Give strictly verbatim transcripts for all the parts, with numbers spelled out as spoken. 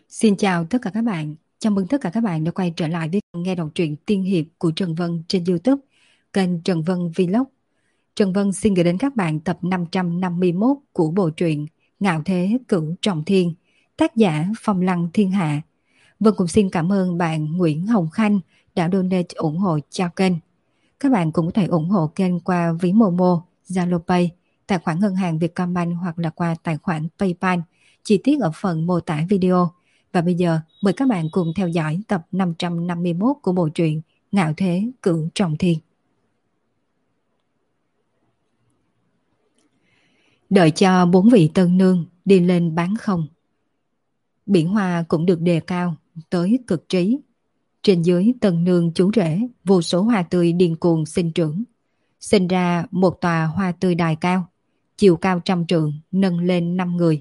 Xin chào tất cả các bạn. Chào mừng tất cả các bạn đã quay trở lại với nghe đọc truyện tiên hiệp của Trần Vân trên YouTube, kênh Trần Vân Vlog. Trần Vân xin gửi đến các bạn tập năm trăm năm mươi mốt của bộ truyện Ngạo Thế Cửu Trọng Thiên, tác giả Phong Lăng Thiên Hạ. Vân cũng xin cảm ơn bạn Nguyễn Hồng Khanh đã donate ủng hộ cho kênh. Các bạn cũng có thể ủng hộ kênh qua ví Momo, Zalo Pay, tài khoản ngân hàng Vietcombank hoặc là qua tài khoản PayPal, chi tiết ở phần mô tả video. Và bây giờ mời các bạn cùng theo dõi tập năm trăm năm mươi mốt của bộ truyện Ngạo Thế Cửu Trọng Thiên. Đợi cho bốn vị tân nương đi lên bán không, biển hoa cũng được đề cao tới cực trí. Trên dưới tân nương chú rể, vô số hoa tươi điên cuồng sinh trưởng, sinh ra một tòa hoa tươi đài cao, chiều cao trăm trượng, nâng lên năm người.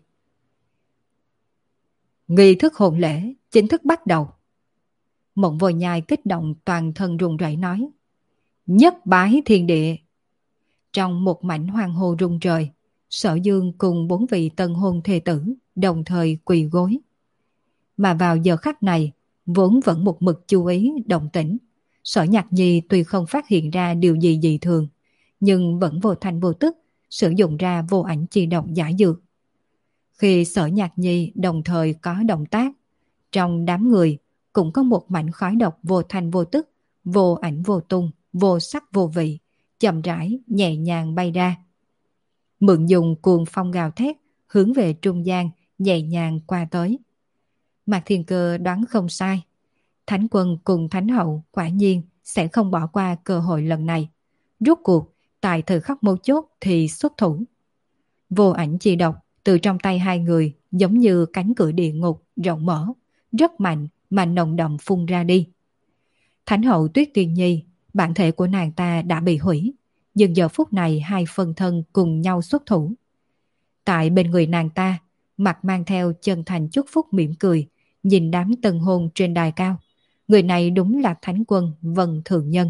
Nghi thức hôn lễ chính thức bắt đầu. Mộng Vô Nhai kích động toàn thân run rẩy nói: Nhất bái thiên địa. Trong một mảnh hoang hô rung trời, Sở Dương cùng bốn vị tân hôn thê tử đồng thời quỳ gối. Mà vào giờ khắc này, vốn vẫn một mực chú ý động tĩnh, Sở Nhạc Nhi tuy không phát hiện ra điều gì dị thường, nhưng vẫn vô thanh vô tức sử dụng ra vô ảnh chi độc giả dược. Khi Sở Nhạc Nhi đồng thời có động tác, trong đám người cũng có một mảnh khói độc vô thanh vô tức, vô ảnh vô tung, vô sắc vô vị, chậm rãi nhẹ nhàng bay ra. Mượn dùng cuồng phong gào thét, hướng về trung gian nhẹ nhàng qua tới. Mạc Thiên Cơ đoán không sai, Thánh Quân cùng Thánh Hậu quả nhiên sẽ không bỏ qua cơ hội lần này. Rốt cuộc tại thời khắc mấu chốt thì xuất thủ. Vô ảnh chi độc từ trong tay hai người giống như cánh cửa địa ngục rộng mở, rất mạnh mà nồng đậm phun ra đi. Thánh Hậu Tuyết Tiên Nhi, bản thể của nàng ta đã bị hủy, nhưng giờ phút này hai phân thân cùng nhau xuất thủ. Tại bên người nàng ta, mặt mang theo chân thành chúc phúc mỉm cười, nhìn đám tân hôn trên đài cao. Người này đúng là Thánh Quân Vân Thường Nhân.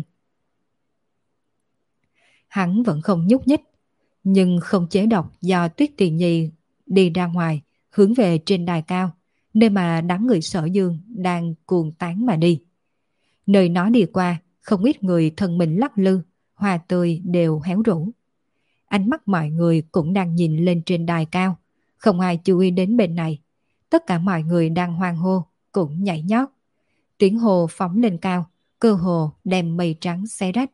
Hắn vẫn không nhúc nhích, nhưng không chế độc do Tuyết Tiền Nhi đi ra ngoài, hướng về trên đài cao, nơi mà đám người Sở Dương đang cuồng tán mà đi. Nơi nó đi qua, không ít người thân mình lắc lư, hoa tươi đều héo rũ. Ánh mắt mọi người cũng đang nhìn lên trên đài cao, không ai chú ý đến bên này. Tất cả mọi người đang hoan hô, cũng nhảy nhót. Tiếng hô phóng lên cao, cơ hồ đem mây trắng xé rách.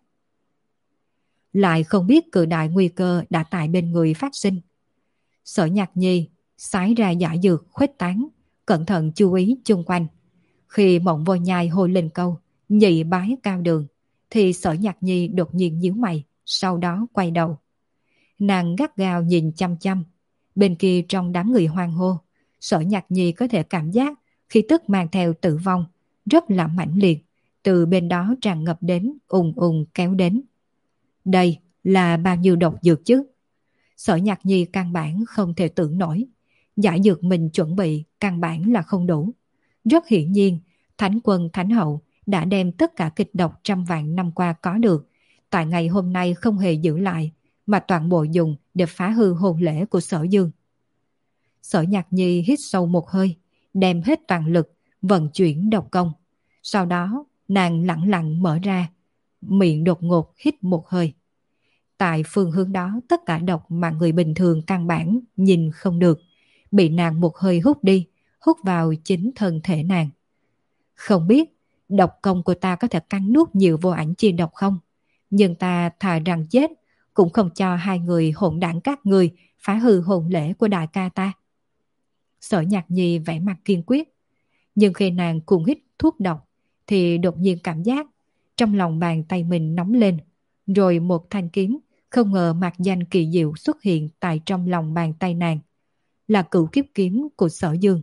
Lại không biết cự đại nguy cơ đã tại bên người phát sinh. Sở Nhạc Nhi xái ra giả dược khuếch tán, cẩn thận chú ý chung quanh. Khi Mộng Vô Nhai hô lên câu nhị bái cao đường, thì Sở Nhạc Nhi đột nhiên nhíu mày, sau đó quay đầu. Nàng gắt gao nhìn chăm chăm. Bên kia trong đám người hoan hô, Sở Nhạc Nhi có thể cảm giác khí tức mang theo tử vong rất là mãnh liệt, từ bên đó tràn ngập đến, ùng ùng kéo đến. Đây là bao nhiêu độc dược chứ? Sở Nhạc Nhi căn bản không thể tưởng nổi. Giải dược mình chuẩn bị căn bản là không đủ. Rất hiển nhiên, Thánh Quân Thánh Hậu đã đem tất cả kịch độc trăm vạn năm qua có được, tại ngày hôm nay không hề giữ lại, mà toàn bộ dùng để phá hư hôn lễ của Sở Dương. Sở Nhạc Nhi hít sâu một hơi, đem hết toàn lực, vận chuyển độc công. Sau đó, nàng lặng lặng mở ra, miệng đột ngột hít một hơi. Tại phương hướng đó, tất cả độc mà người bình thường căn bản nhìn không được, bị nàng một hơi hút đi, hút vào chính thân thể nàng. Không biết độc công của ta có thể cắn nuốt nhiều vô ảnh chi độc không? Nhưng ta thà rằng chết, cũng không cho hai người hỗn đảng các người phá hư hôn lễ của đại ca ta. Sở Nhạc Nhi vẻ mặt kiên quyết. Nhưng khi nàng cùng hít thuốc độc, thì đột nhiên cảm giác trong lòng bàn tay mình nóng lên, rồi một thanh kiếm không ngờ mạc danh kỳ diệu xuất hiện tại trong lòng bàn tay nàng, là cửu kiếp kiếm của Sở Dương.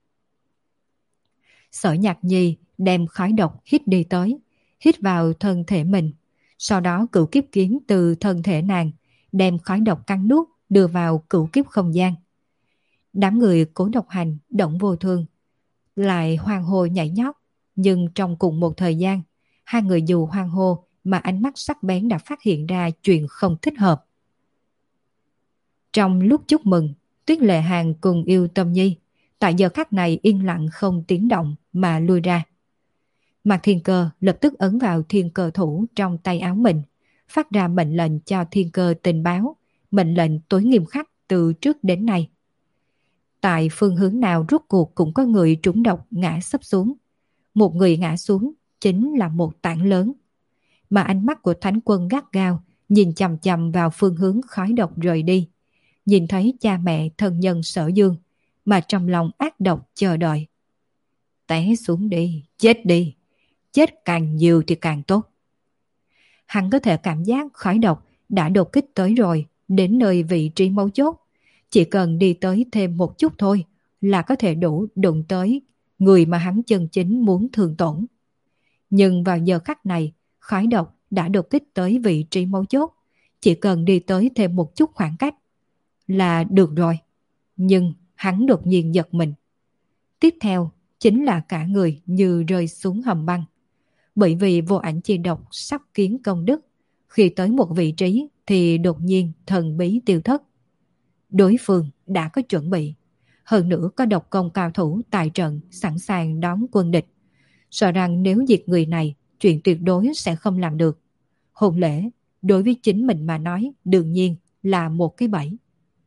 Sở Nhạc Nhi đem khói độc hít đi tới, hít vào thân thể mình, sau đó cửu kiếp kiếm từ thân thể nàng đem khói độc cắn nuốt đưa vào cửu kiếp không gian. Đám người Cố Độc Hành, Động Vô Thương lại hoan hô nhảy nhót, nhưng trong cùng một thời gian, hai người dù hoan hô mà ánh mắt sắc bén đã phát hiện ra chuyện không thích hợp. Trong lúc chúc mừng, Tuyết Lệ Hàn cùng Yêu Tâm Nhi tại giờ khắc này yên lặng không tiếng động mà lui ra. Mạc Thiên Cơ lập tức ấn vào thiên cơ thủ trong tay áo mình, phát ra mệnh lệnh cho thiên cơ tình báo, mệnh lệnh tối nghiêm khắc từ trước đến nay. Tại phương hướng nào rốt cuộc cũng có người trúng độc ngã sấp xuống. Một người ngã xuống chính là một tảng lớn. Mà ánh mắt của Thánh Quân gắt gao nhìn chằm chằm vào phương hướng khói độc rời đi. Nhìn thấy cha mẹ thân nhân Sở Dương mà trong lòng ác độc chờ đợi. Té xuống đi, chết đi. Chết càng nhiều thì càng tốt. Hắn có thể cảm giác khói độc đã đột kích tới rồi, đến nơi vị trí mấu chốt. Chỉ cần đi tới thêm một chút thôi là có thể đủ đụng tới người mà hắn chân chính muốn thương tổn. Nhưng vào giờ khắc này, khói độc đã đột kích tới vị trí mấu chốt. Chỉ cần đi tới thêm một chút khoảng cách là được rồi. Nhưng hắn đột nhiên giật mình. Tiếp theo chính là cả người như rơi xuống hầm băng. Bởi vì vô ảnh chi độc sắp kiến công đức, khi tới một vị trí thì đột nhiên thần bí tiêu thất. Đối phương đã có chuẩn bị, hơn nữa có độc công cao thủ tại trận sẵn sàng đón quân địch. Sợ rằng nếu diệt người này, chuyện tuyệt đối sẽ không làm được. Hôn lễ, đối với chính mình mà nói, đương nhiên là một cái bẫy.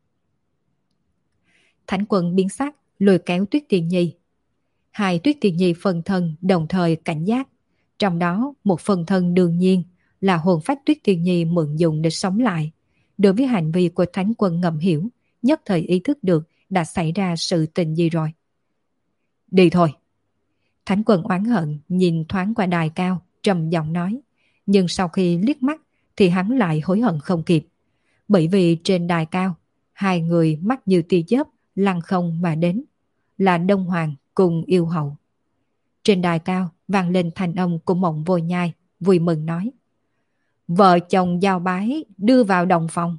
Thánh Quân biến sắc, lôi kéo Tuyết Tiên Nhi. Hai Tuyết Tiên Nhi phân thân đồng thời cảnh giác. Trong đó một phần thân đương nhiên là hồn phách Tuyết Tiên Nhi mượn dùng để sống lại. Đối với hành vi của Thánh Quân ngầm hiểu, nhất thời ý thức được đã xảy ra sự tình gì rồi. Đi thôi. Thánh Quân oán hận nhìn thoáng qua đài cao, trầm giọng nói. Nhưng sau khi liếc mắt thì hắn lại hối hận không kịp. Bởi vì trên đài cao, hai người mắt như tia chớp lăng không mà đến. Là Đông Hoàng cùng Yêu Hậu. Trên đài cao vang lên thanh âm của Mộng Vô Nhai, vui mừng nói. Vợ chồng giao bái đưa vào đồng phòng.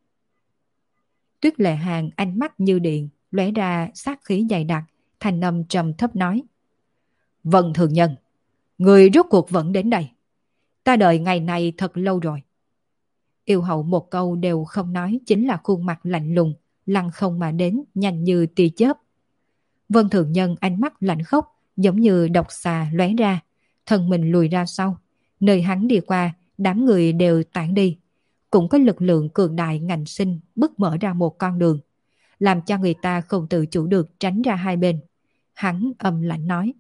Tuyết Lệ Hàn ánh mắt như điện, lóe ra sát khí dày đặc, thanh âm trầm thấp nói. Vân Thường Nhân, người rốt cuộc vẫn đến đây. Ta đợi ngày này thật lâu rồi. Yêu Hậu một câu đều không nói, chính là khuôn mặt lạnh lùng, lăng không mà đến, nhanh như tia chớp. Vân Thường Nhân ánh mắt lạnh khốc, giống như độc xà lóe ra, thân mình lùi ra sau. Nơi hắn đi qua, đám người đều tản đi. Cũng có lực lượng cường đại ngạnh sinh bứt mở ra một con đường, làm cho người ta không tự chủ được tránh ra hai bên. Hắn âm lạnh nói.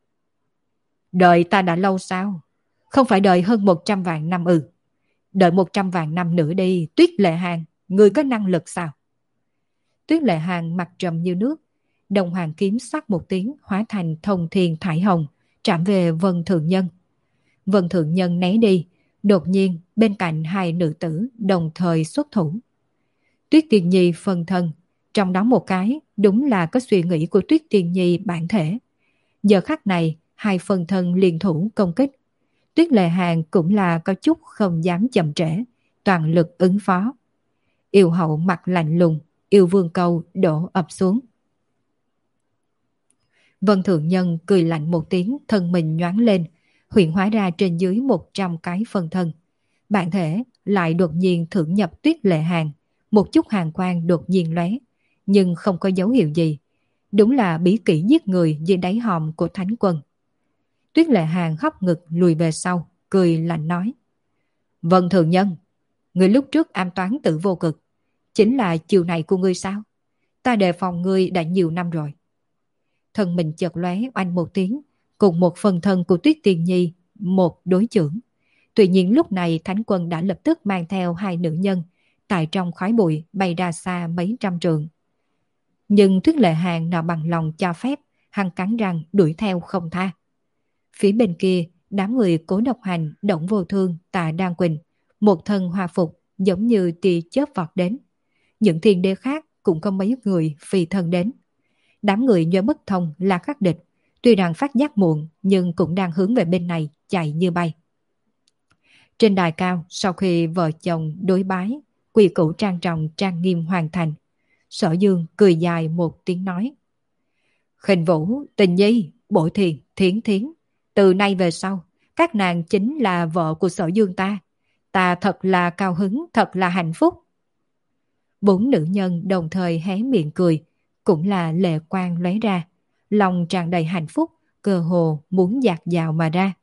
Đợi ta đã lâu sao? Không phải đợi hơn một trăm vạn năm ư? Đợi một trăm vạn năm nữa đi, Tuyết Lệ Hàn, ngươi có năng lực sao? Tuyết Lệ Hàn mặt trầm như nước, đồng hoàng kiếm sắc một tiếng hóa thành thông thiên thải hồng, chạm về Vân Thường Nhân. Vân Thường Nhân né đi, đột nhiên bên cạnh hai nữ tử đồng thời xuất thủ. Tuyết Tiên Nhi phân thân, trong đó một cái đúng là có suy nghĩ của Tuyết Tiên Nhi bản thể. Giờ khắc này, hai phân thân liên thủ công kích. Tuyết Lệ Hàn cũng là có chút không dám chậm trễ, toàn lực ứng phó. Yêu Hậu mặt lạnh lùng, yêu vương câu đổ ập xuống. Vân Thượng Nhân cười lạnh một tiếng, thân mình nhoáng lên, hiện hóa ra trên dưới một trăm cái phân thân. Bản thể lại đột nhiên thượng nhập Tuyết Lệ Hàn, một chút hàn quang đột nhiên lóe, nhưng không có dấu hiệu gì. Đúng là bí kỹ giết người dưới đáy hòm của Thánh Quân. Tuyết Lệ Hàn hóc ngực lùi về sau, cười lạnh nói. Vân Thường Nhân, người lúc trước am toán tự vô cực, chính là chiều này của ngươi sao? Ta đề phòng ngươi đã nhiều năm rồi. Thân mình chợt lóe oanh một tiếng, cùng một phần thân của Tuyết Tiên Nhi, một đối chưởng. Tuy nhiên lúc này Thánh Quân đã lập tức mang theo hai nữ nhân, tại trong khói bụi bay ra xa mấy trăm trượng. Nhưng Tuyết Lệ Hàn nào bằng lòng cho phép, hắn cắn răng đuổi theo không tha. Phía bên kia, đám người Cố Độc Hành, Động Vô Thương, Tạ Đan Quỳnh, một thân hoa phục giống như tia chớp vọt đến. Những thiên đế khác cũng có mấy người phi thân đến. Đám người nhớ bất thông là khắc địch, tuy rằng phát giác muộn nhưng cũng đang hướng về bên này chạy như bay. Trên đài cao, sau khi vợ chồng đối bái, quỳ cửu trang trọng trang nghiêm hoàn thành, Sở Dương cười dài một tiếng nói. Khinh Vũ, Tình Nhi, Bội Thiền, Thiến Thiến, từ nay về sau, các nàng chính là vợ của Sở Dương ta. Ta thật là cao hứng, thật là hạnh phúc. Bốn nữ nhân đồng thời hé miệng cười, cũng là lệ quang lóe ra, lòng tràn đầy hạnh phúc, cơ hồ muốn dạt dào mà ra.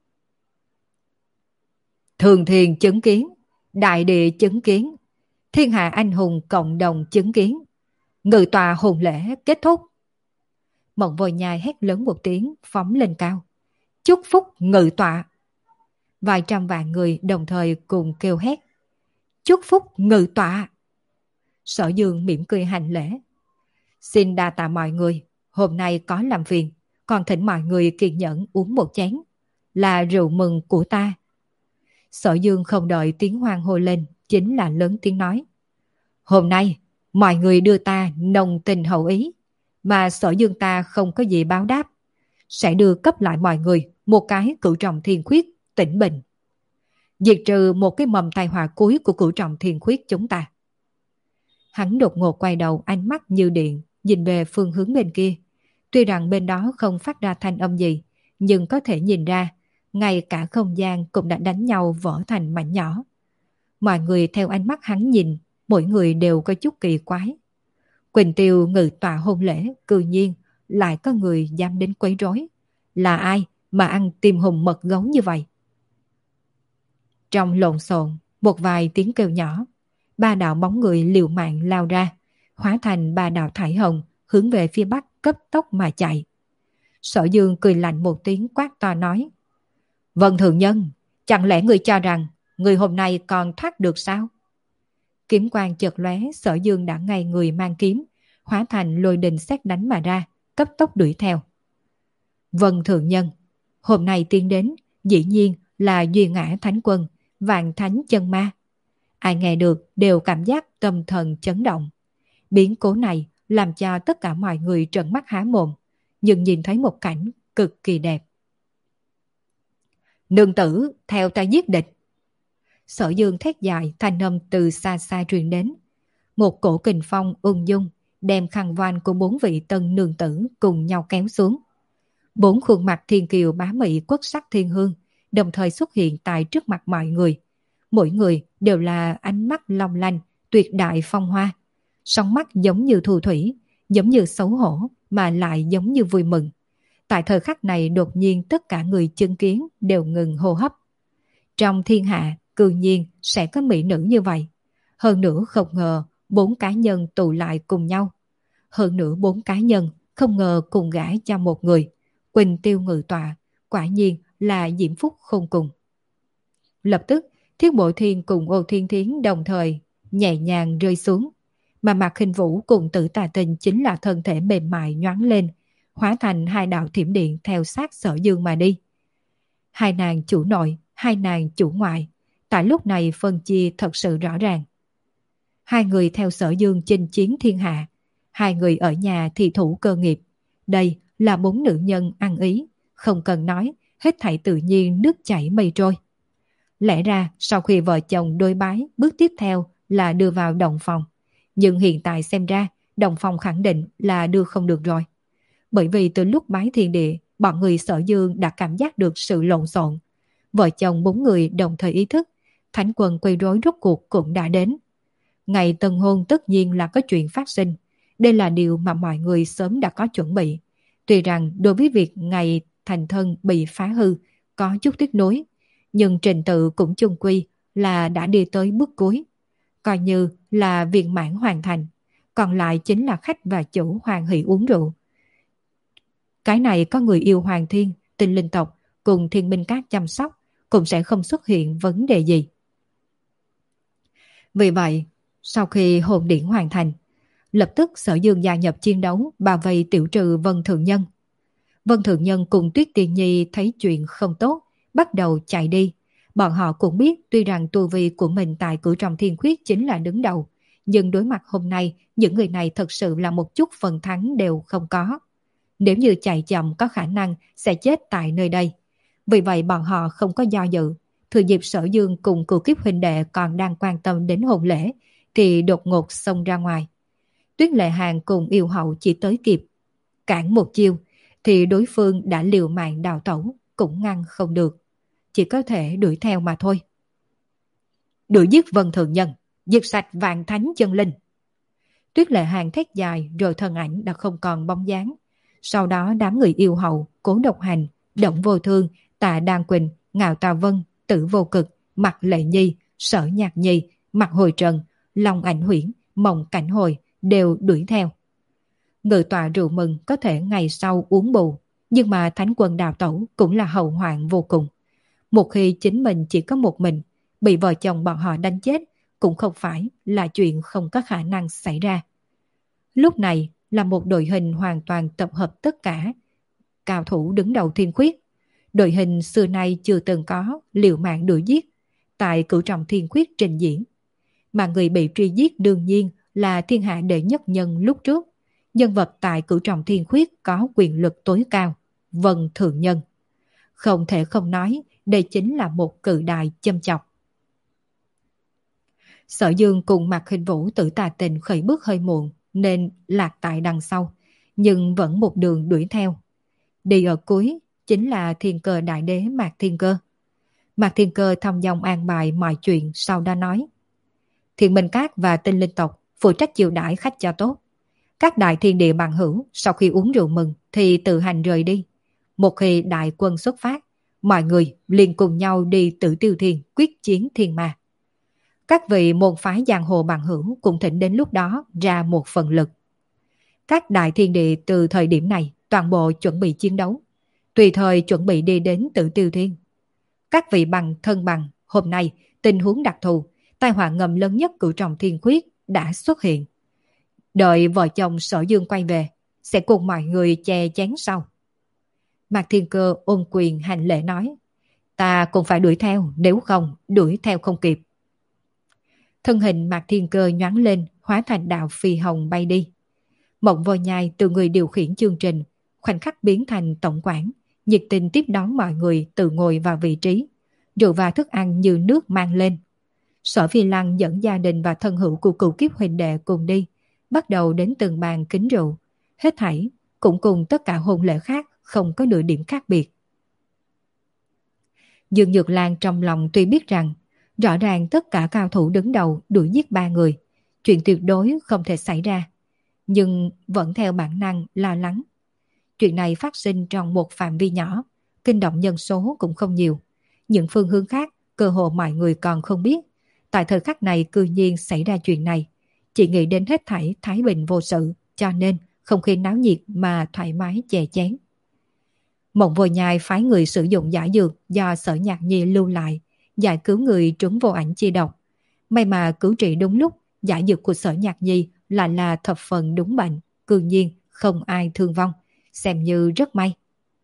Thường thiền chứng kiến, đại địa chứng kiến, thiên hạ anh hùng cộng đồng chứng kiến. Ngự tòa hồn lễ kết thúc. Mộng Vô Nhai hét lớn một tiếng, phóng lên cao. Chúc phúc ngự tọa. Vài trăm vạn người đồng thời cùng kêu hét. Chúc phúc ngự tọa. Sở Dương mỉm cười hành lễ. Xin đa tạ mọi người, hôm nay có làm phiền, còn thỉnh mọi người kiên nhẫn uống một chén. Là rượu mừng của ta. Sở Dương không đợi tiếng hoan hô lên, chính là lớn tiếng nói. Hôm nay, mọi người đưa ta nồng tình hậu ý, mà Sở Dương ta không có gì báo đáp. Sẽ đưa cấp lại mọi người một cái cửu trọng thiên khuyết tĩnh bình. Diệt trừ một cái mầm tai họa cuối của cửu trọng thiên khuyết chúng ta. Hắn đột ngột quay đầu, ánh mắt như điện, nhìn về phương hướng bên kia. Tuy rằng bên đó không phát ra thanh âm gì, nhưng có thể nhìn ra, ngay cả không gian cũng đã đánh nhau vỡ thành mảnh nhỏ. Mọi người theo ánh mắt hắn nhìn, mỗi người đều có chút kỳ quái. Quỳnh Tiêu ngự tọa hôn lễ, cư nhiên lại có người dám đến quấy rối. Là ai mà ăn tim hùng mật gấu như vậy? Trong lộn xộn, một vài tiếng kêu nhỏ, ba đạo bóng người liều mạng lao ra, hóa thành ba đạo thải hồng, hướng về phía bắc cấp tốc mà chạy. Sở Dương cười lạnh một tiếng, quát to nói. Vân Thượng Nhân, chẳng lẽ người cho rằng người hôm nay còn thoát được sao? Kiếm quang chợt lóe, Sở Dương đã ngay người mang kiếm, hóa thành lôi đình sét đánh mà ra, cấp tốc đuổi theo. Vân Thượng Nhân, hôm nay tiến đến, dĩ nhiên là Duy Ngã Thánh Quân, Vạn Thánh Chân Ma. Ai nghe được đều cảm giác tâm thần chấn động. Biến cố này làm cho tất cả mọi người trợn mắt há mồm, nhưng nhìn thấy một cảnh cực kỳ đẹp. Nương tử, theo ta giết địch. Sở Dương thét dài, thanh âm từ xa xa truyền đến. Một cổ kình phong ung dung, đem khăn voan của bốn vị tân nương tử cùng nhau kéo xuống. Bốn khuôn mặt thiên kiều bá mị quất sắc thiên hương, đồng thời xuất hiện tại trước mặt mọi người. Mỗi người đều là ánh mắt long lanh, tuyệt đại phong hoa. Sóng mắt giống như thu thủy, giống như xấu hổ, mà lại giống như vui mừng. Tại thời khắc này đột nhiên tất cả người chứng kiến đều ngừng hô hấp. Trong thiên hạ, cư nhiên sẽ có mỹ nữ như vậy. Hơn nữa không ngờ bốn cá nhân tụ lại cùng nhau. Hơn nữa bốn cá nhân không ngờ cùng gả cho một người. Quỳnh Tiêu ngự tọa, quả nhiên là diễm phúc khôn cùng. Lập tức, Thiết Bộ Thiên cùng Ô Thiên Thiến đồng thời nhẹ nhàng rơi xuống. Mà Mạc Khinh Vũ cùng Tử Tà Tình chính là thân thể mềm mại nhoáng lên, hóa thành hai đạo thiểm điện theo sát Sở Dương mà đi. Hai nàng chủ nội, hai nàng chủ ngoại, tại lúc này phân chia thật sự rõ ràng. Hai người theo Sở Dương chinh chiến thiên hạ, hai người ở nhà thì thủ cơ nghiệp. Đây là bốn nữ nhân ăn ý, không cần nói, hết thảy tự nhiên nước chảy mây trôi. Lẽ ra sau khi vợ chồng đôi bái, bước tiếp theo là đưa vào động phòng. Nhưng hiện tại xem ra, động phòng khẳng định là đưa không được rồi. Bởi vì từ lúc bái thiên địa, bọn người Sở Dương đã cảm giác được sự lộn xộn. Vợ chồng bốn người đồng thời ý thức, thánh quân quấy rối rốt cuộc cũng đã đến. Ngày tân hôn tất nhiên là có chuyện phát sinh. Đây là điều mà mọi người sớm đã có chuẩn bị. Tuy rằng đối với việc ngày thành thân bị phá hư có chút tiếc nuối, nhưng trình tự cũng chung quy là đã đi tới bước cuối. Coi như là viên mãn hoàn thành, còn lại chính là khách và chủ hoan hỷ uống rượu. Cái này có người yêu Hoàng Thiên, Tinh Linh tộc cùng Thiên Minh Các chăm sóc, cũng sẽ không xuất hiện vấn đề gì. Vì vậy, sau khi hồn điển hoàn thành, lập tức Sở Dương gia nhập chiến đấu, bảo vệ tiểu trừ Vân Thượng Nhân. Vân Thượng Nhân cùng Tuyết Tiên Nhi thấy chuyện không tốt, bắt đầu chạy đi. Bọn họ cũng biết tuy rằng tu vi của mình tại cửu trọng thiên khuyết chính là đứng đầu, nhưng đối mặt hôm nay, những người này thật sự là một chút phần thắng đều không có. Nếu như chạy chậm có khả năng sẽ chết tại nơi đây. Vì vậy bọn họ không có do dự. Thừa dịp Sở Dương cùng cửu kiếp huynh đệ còn đang quan tâm đến hôn lễ, thì đột ngột xông ra ngoài. Tuyết Lệ Hàng cùng Yêu Hậu chỉ tới kịp cản một chiêu, thì đối phương đã liều mạng đào tẩu, cũng ngăn không được. Chỉ có thể đuổi theo mà thôi. Đuổi giết Vân Thượng Nhân, diệt sạch Vạn Thánh Chân Linh. Tuyết Lệ Hàng thét dài rồi thân ảnh đã không còn bóng dáng. Sau đó đám người yêu hậu, Cố Độc Hành, Động Vô Thương, Tạ Đan Quỳnh, Ngạo Tà Vân, Tử Vô Cực, Mặt Lệ Nhi, Sở Nhạc Nhi, Mặt Hồi Trần, Long Ảnh Huyễn, Mộng Cảnh Hồi đều đuổi theo. Ngự tọa rượu mừng có thể ngày sau uống bù, nhưng mà thánh quân đào tẩu cũng là hậu hoạn vô cùng. Một khi chính mình chỉ có một mình, bị vợ chồng bọn họ đánh chết cũng không phải là chuyện không có khả năng xảy ra. Lúc này là một đội hình hoàn toàn tập hợp tất cả cao thủ đứng đầu thiên khuyết. Đội hình xưa nay chưa từng có liều mạng đuổi giết tại cửu trọng thiên khuyết trình diễn. Mà người bị truy giết đương nhiên là thiên hạ đệ nhất nhân lúc trước, nhân vật tại cửu trọng thiên khuyết có quyền lực tối cao, Vân Thượng Nhân. Không thể không nói, đây chính là một cự đại châm chọc. Sở Dương cùng Mạc Hình Vũ Tử Tà Tình khởi bước hơi muộn nên lạc tại đằng sau, nhưng vẫn một đường đuổi theo. Đi ở cuối chính là Thiên Cơ Đại Đế Mạc Thiên Cơ. Mạc Thiên Cơ thông dong an bài mọi chuyện, sau đó nói: Thiên Minh Các và Tinh Linh tộc phụ trách chiêu đãi khách cho tốt. Các đại thiên địa bằng hữu sau khi uống rượu mừng thì tự hành rời đi. Một khi đại quân xuất phát, mọi người liền cùng nhau đi Tử Tiêu Thiên quyết chiến thiên ma. Các vị môn phái giang hồ bằng hữu cũng thỉnh đến lúc đó ra một phần lực. Các đại thiên địa từ thời điểm này toàn bộ chuẩn bị chiến đấu, tùy thời chuẩn bị đi đến Tử Tiêu Thiên. Các vị bằng thân bằng, hôm nay tình huống đặc thù, tai họa ngầm lớn nhất cửu trọng thiên khuyết đã xuất hiện. Đợi vợ chồng Sở Dương quay về, sẽ cùng mọi người che chén sau. Mạc Thiên Cơ ôm quyền hành lễ nói: Ta cũng phải đuổi theo, nếu không đuổi theo không kịp. Thân hình Mạc Thiên Cơ nhoáng lên, hóa thành đạo phi hồng bay đi. Mộng Vô Nhai từ người điều khiển chương trình, khoảnh khắc biến thành tổng quản, nhiệt tình tiếp đón mọi người tự ngồi vào vị trí, rượu và thức ăn như nước mang lên. Sở Phi Lăng dẫn gia đình và thân hữu của cựu kiếp huynh đệ cùng đi, bắt đầu đến từng bàn kính rượu, hết thảy cũng cùng tất cả hôn lễ khác không có nửa điểm khác biệt. Dương Nhược Lan trong lòng tuy biết rằng rõ ràng tất cả cao thủ đứng đầu đuổi giết ba người, chuyện tuyệt đối không thể xảy ra, nhưng vẫn theo bản năng lo lắng. Chuyện này phát sinh trong một phạm vi nhỏ, kinh động nhân số cũng không nhiều. Những phương hướng khác, cơ hồ mọi người còn không biết. Tại thời khắc này cư nhiên xảy ra chuyện này, chỉ nghĩ đến hết thảy thái bình vô sự, cho nên không khí náo nhiệt mà thoải mái chè chén. Mộng Vô Nhai phái người sử dụng giả dược do Sở Nhạc Nhi lưu lại, giải cứu người trúng vô ảnh chi độc. May mà cứu trị đúng lúc, giả dược của Sở Nhạc Nhi lại là thập phần đúng bệnh, cư nhiên không ai thương vong, xem như rất may.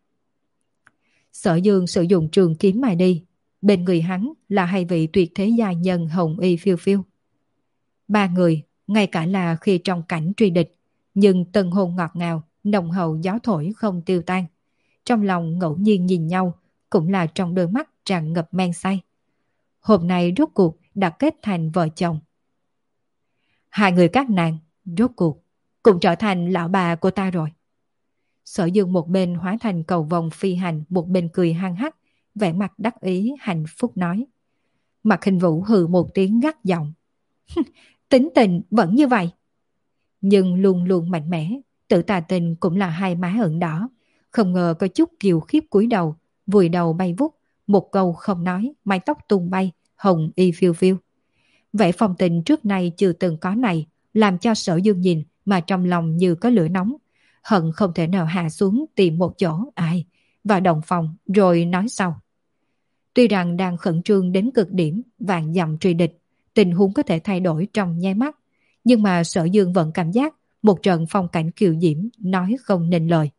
Sở Dương sử dụng trường kiếm mà đi, bên người hắn là hai vị tuyệt thế gia nhân hồng y phiêu phiêu. Ba người, ngay cả là khi trong cảnh truy địch, nhưng tân hôn ngọt ngào, nồng hậu gió thổi không tiêu tan. Trong lòng ngẫu nhiên nhìn nhau, cũng là trong đôi mắt tràn ngập men say. Hôm nay rốt cuộc đã kết thành vợ chồng. Hai người các nàng, rốt cuộc, cũng trở thành lão bà của ta rồi. Sở Dương một bên hóa thành cầu vồng phi hành, một bên cười hăng hắc, vẻ mặt đắc ý hạnh phúc nói. Mạc Hình Vũ hừ một tiếng gắt giọng. Tính tình vẫn như vậy. Nhưng luôn luôn mạnh mẽ, Tử Tà Tình cũng là hai má ửng đỏ. Không ngờ có chút kiều khiếp cúi đầu, vùi đầu bay vút, một câu không nói, mái tóc tung bay, hồng y phiêu phiêu. Vẻ phong tình trước nay chưa từng có này, làm cho Sở Dương nhìn mà trong lòng như có lửa nóng, hận không thể nào hạ xuống tìm một chỗ ai, vào động phòng rồi nói sau. Tuy rằng đang khẩn trương đến cực điểm, vạn dặm truy địch, tình huống có thể thay đổi trong nháy mắt, nhưng mà Sở Dương vẫn cảm giác một trận phong cảnh kiều diễm nói không nên lời.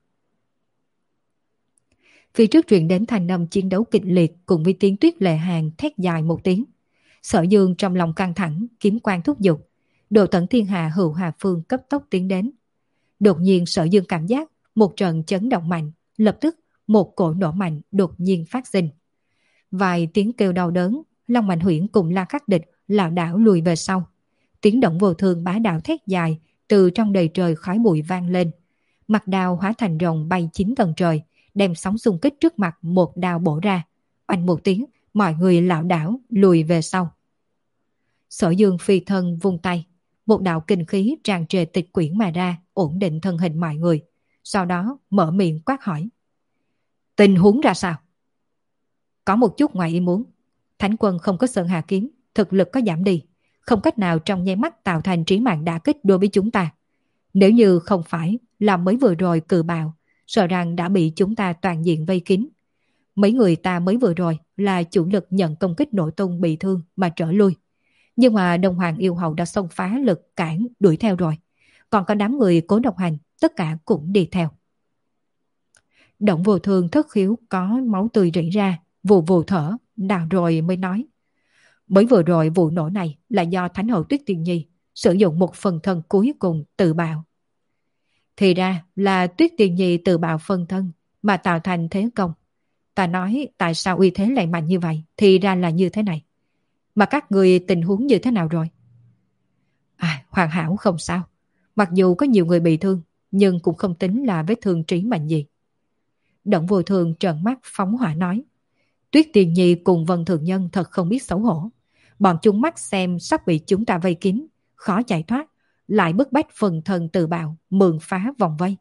Phía trước truyền đến thành âm chiến đấu kịch liệt cùng với tiếng Tuyết Lệ Hàng thét dài một tiếng. Sở Dương trong lòng căng thẳng, kiếm quan thúc giục. Đồ Tận Thiên Hạ Hữu Hà Phương cấp tốc tiến đến. Đột nhiên Sở Dương cảm giác một trận chấn động mạnh, lập tức một cổ nổ mạnh đột nhiên phát sinh. Vài tiếng kêu đau đớn, Long Mạnh Huyễn cùng La Khắc Địch lảo đảo lùi về sau. Tiếng Động Vô Thương bá đạo thét dài từ trong đầy trời khói bụi vang lên. Mặt đao hóa thành rồng bay chín tầng trời, đem sóng xung kích trước mặt một đao bổ ra. Oanh một tiếng, mọi người lảo đảo lùi về sau. Sở Dương phi thân vung tay, một đạo kinh khí tràn trề tịch quyển mà ra, ổn định thân hình mọi người. Sau đó mở miệng quát hỏi. Tình huống ra sao? Có một chút ngoài ý muốn. Thánh quân không có Sơn Hà kiếm, thực lực có giảm đi, không cách nào trong nháy mắt tạo thành trí mạng đả kích đối với chúng ta. Nếu như không phải là mới vừa rồi cự bạo, sợ rằng đã bị chúng ta toàn diện vây kín. Mấy người ta mới vừa rồi là chủ lực nhận công kích nổ tung bị thương mà trở lui. Nhưng mà Đông Hoàng yêu hầu đã xông phá lực cản đuổi theo rồi. Còn có đám người Cố Độc Hành tất cả cũng đi theo. Động Vô Thương thất khiếu có máu tươi rỉ ra, vù vù thở, đào rồi mới nói. Mới vừa rồi vụ nổ này là do Thánh hậu Tuyết Tiên Nhi sử dụng một phần thân cuối cùng tự bạo. Thì ra là Tuyết Tiên Nhi tự bạo phân thân mà tạo thành thế công. Ta nói tại sao uy thế lại mạnh như vậy, thì ra là như thế này. Mà các người tình huống như thế nào rồi? À, hoàn hảo không sao. Mặc dù có nhiều người bị thương, nhưng cũng không tính là vết thương trí mệnh gì. Động Vô Thường trợn mắt phóng hỏa nói. Tuyết Tiên Nhi cùng Vân Thường Nhân thật không biết xấu hổ. Bọn chúng mắt xem sắp bị chúng ta vây kín, khó chạy thoát, lại bức bách phần thân tự bạo, mượn phá vòng vây.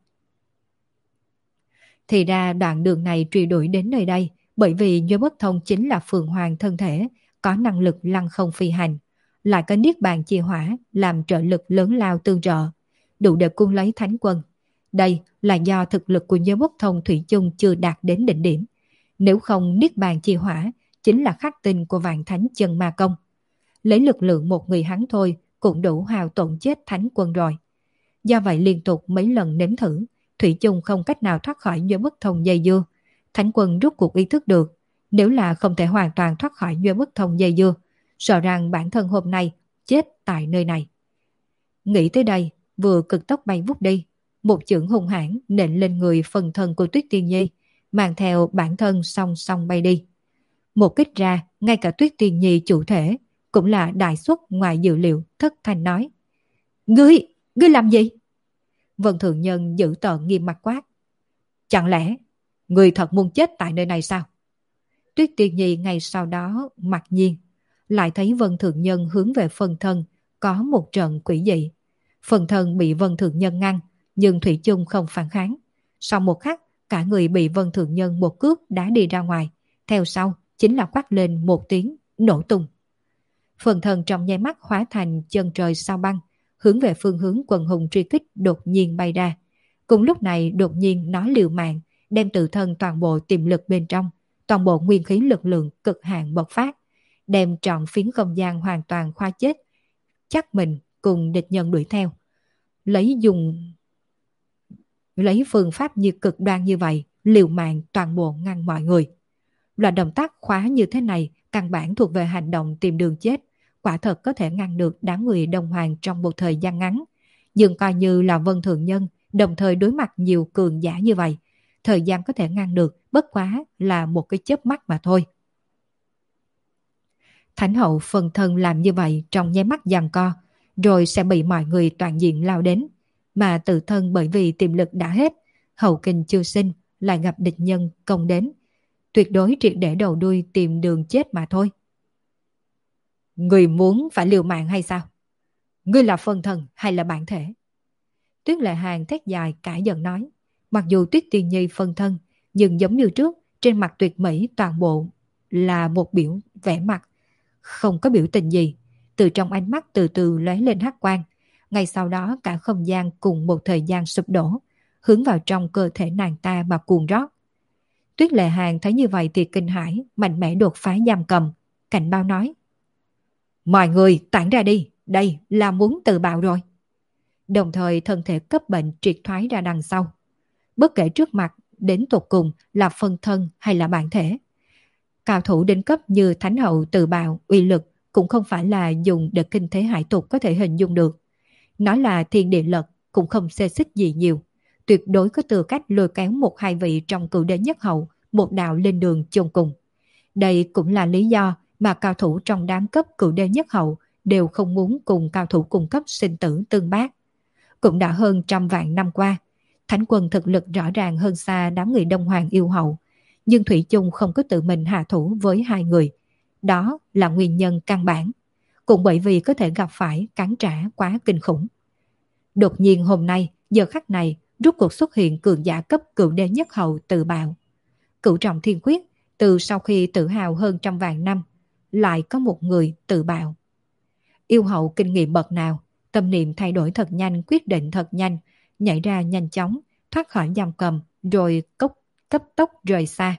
Thì ra đoạn đường này truy đuổi đến nơi đây, bởi vì Nho Bất Thông chính là phượng hoàng thân thể, có năng lực lăng không phi hành, lại có niết bàn chi hỏa làm trợ lực lớn lao tương trợ, đủ để cung lấy thánh quân. Đây là do thực lực của Nho Bất Thông thủy chung chưa đạt đến đỉnh điểm. Nếu không niết bàn chi hỏa chính là khắc tinh của vạn thánh chân ma công. Lấy lực lượng một người hắn thôi cũng đủ hao tổn chết thánh quân rồi. Do vậy liên tục mấy lần nếm thử, thủy chung không cách nào thoát khỏi Nho Bất Thông dây dưa. Thánh quân rút cuộc ý thức được, nếu là không thể hoàn toàn thoát khỏi Nho Bất Thông dây dưa, sợ rằng bản thân hôm nay chết tại nơi này. Nghĩ tới đây, vừa cực tốc bay vút đi, một chưởng hung hãn nện lên người phần thân của Tuyết Tiên Nhi, mang theo bản thân song song bay đi. Một kích ra, ngay cả Tuyết Tiên Nhi chủ thể cũng là đại xuất ngoài dự liệu, thất thanh nói. Ngươi, ngươi làm gì? Vân Thường Nhân giữ tợn nghiêm mặt quát. Chẳng lẽ ngươi thật muốn chết tại nơi này sao? Tuyết Tiên Nhi ngay sau đó mặc nhiên, lại thấy Vân Thường Nhân hướng về phần thân, có một trận quỷ dị. Phần thân bị Vân Thường Nhân ngăn, nhưng thủy chung không phản kháng. Sau một khắc, cả người bị Vân Thường Nhân một cước đá đi ra ngoài, theo sau chính là quát lên một tiếng nổ tung. Phần thân trong nháy mắt hóa thành chân trời sao băng, hướng về phương hướng quần hùng truy kích đột nhiên bay ra. Cùng lúc này đột nhiên nó liều mạng, đem tự thân toàn bộ tiềm lực bên trong, toàn bộ nguyên khí lực lượng cực hạn bộc phát, đem trọn phiến không gian hoàn toàn khóa chết, chắc mình cùng địch nhân đuổi theo. Lấy dùng lấy phương pháp như cực đoan như vậy, liều mạng toàn bộ ngăn mọi người. Loại động tác khóa như thế này căn bản thuộc về hành động tìm đường chết, quả thật có thể ngăn được đám người Đông Hoàng trong một thời gian ngắn. Nhưng coi như là Vân Thường Nhân đồng thời đối mặt nhiều cường giả như vậy, thời gian có thể ngăn được bất quá là một cái chớp mắt mà thôi. Thánh hậu phần thân làm như vậy trong nháy mắt giằng co, rồi sẽ bị mọi người toàn diện lao đến, mà tự thân bởi vì tiềm lực đã hết, hậu kinh chưa sinh, lại gặp địch nhân công đến, tuyệt đối triệt để đầu đuôi tìm đường chết mà thôi. Người muốn phải liều mạng hay sao? Ngươi là phân thân hay là bản thể? Tuyết Lệ Hàn thét dài cãi giận nói. Mặc dù Tuyết Tiên Nhi phân thân, nhưng giống như trước, trên mặt tuyệt mỹ toàn bộ là một biểu vẻ mặt, không có biểu tình gì. Từ trong ánh mắt từ từ lóe lên hắc quang. Ngay sau đó cả không gian cùng một thời gian sụp đổ, hướng vào trong cơ thể nàng ta mà cuồng rót. Tuyết Lệ Hàn thấy như vậy thì kinh hãi, mạnh mẽ đột phá giam cầm, cảnh báo nói. Mọi người tản ra đi, đây là muốn tự bạo rồi. Đồng thời thân thể cấp bệnh triệt thoái ra đằng sau. Bất kể trước mặt đến tột cùng là phân thân hay là bản thể, cao thủ đến cấp như Thánh hậu tự bạo uy lực cũng không phải là dùng để kinh thế hải tục có thể hình dung được. Nói là thiên địa lật cũng không xê xích gì nhiều, tuyệt đối có tư cách lôi kéo một hai vị trong cửu đế nhất hậu một đạo lên đường chôn cùng. Đây cũng là lý do mà cao thủ trong đám cấp cửu đế nhất hậu đều không muốn cùng cao thủ cung cấp sinh tử tương bác. Cũng đã hơn trăm vạn năm qua, Thánh quân thực lực rõ ràng hơn xa đám người Đông Hoàng yêu hậu, nhưng Thủy chung không có tự mình hạ thủ với hai người. Đó là nguyên nhân căn bản. cũng bởi vì có thể gặp phải cắn trả quá kinh khủng. Đột nhiên hôm nay, giờ khắc này, rốt cuộc xuất hiện cường giả cấp cửu đế nhất hậu tự bạo. Cửu trọng thiên quyết, từ sau khi tự hào hơn trăm vạn năm, lại có một người tự bạo. Yêu hậu kinh nghiệm bậc nào, tâm niệm thay đổi thật nhanh, quyết định thật nhanh, nhảy ra nhanh chóng, thoát khỏi giam cầm, rồi cốc, cấp tốc rời xa.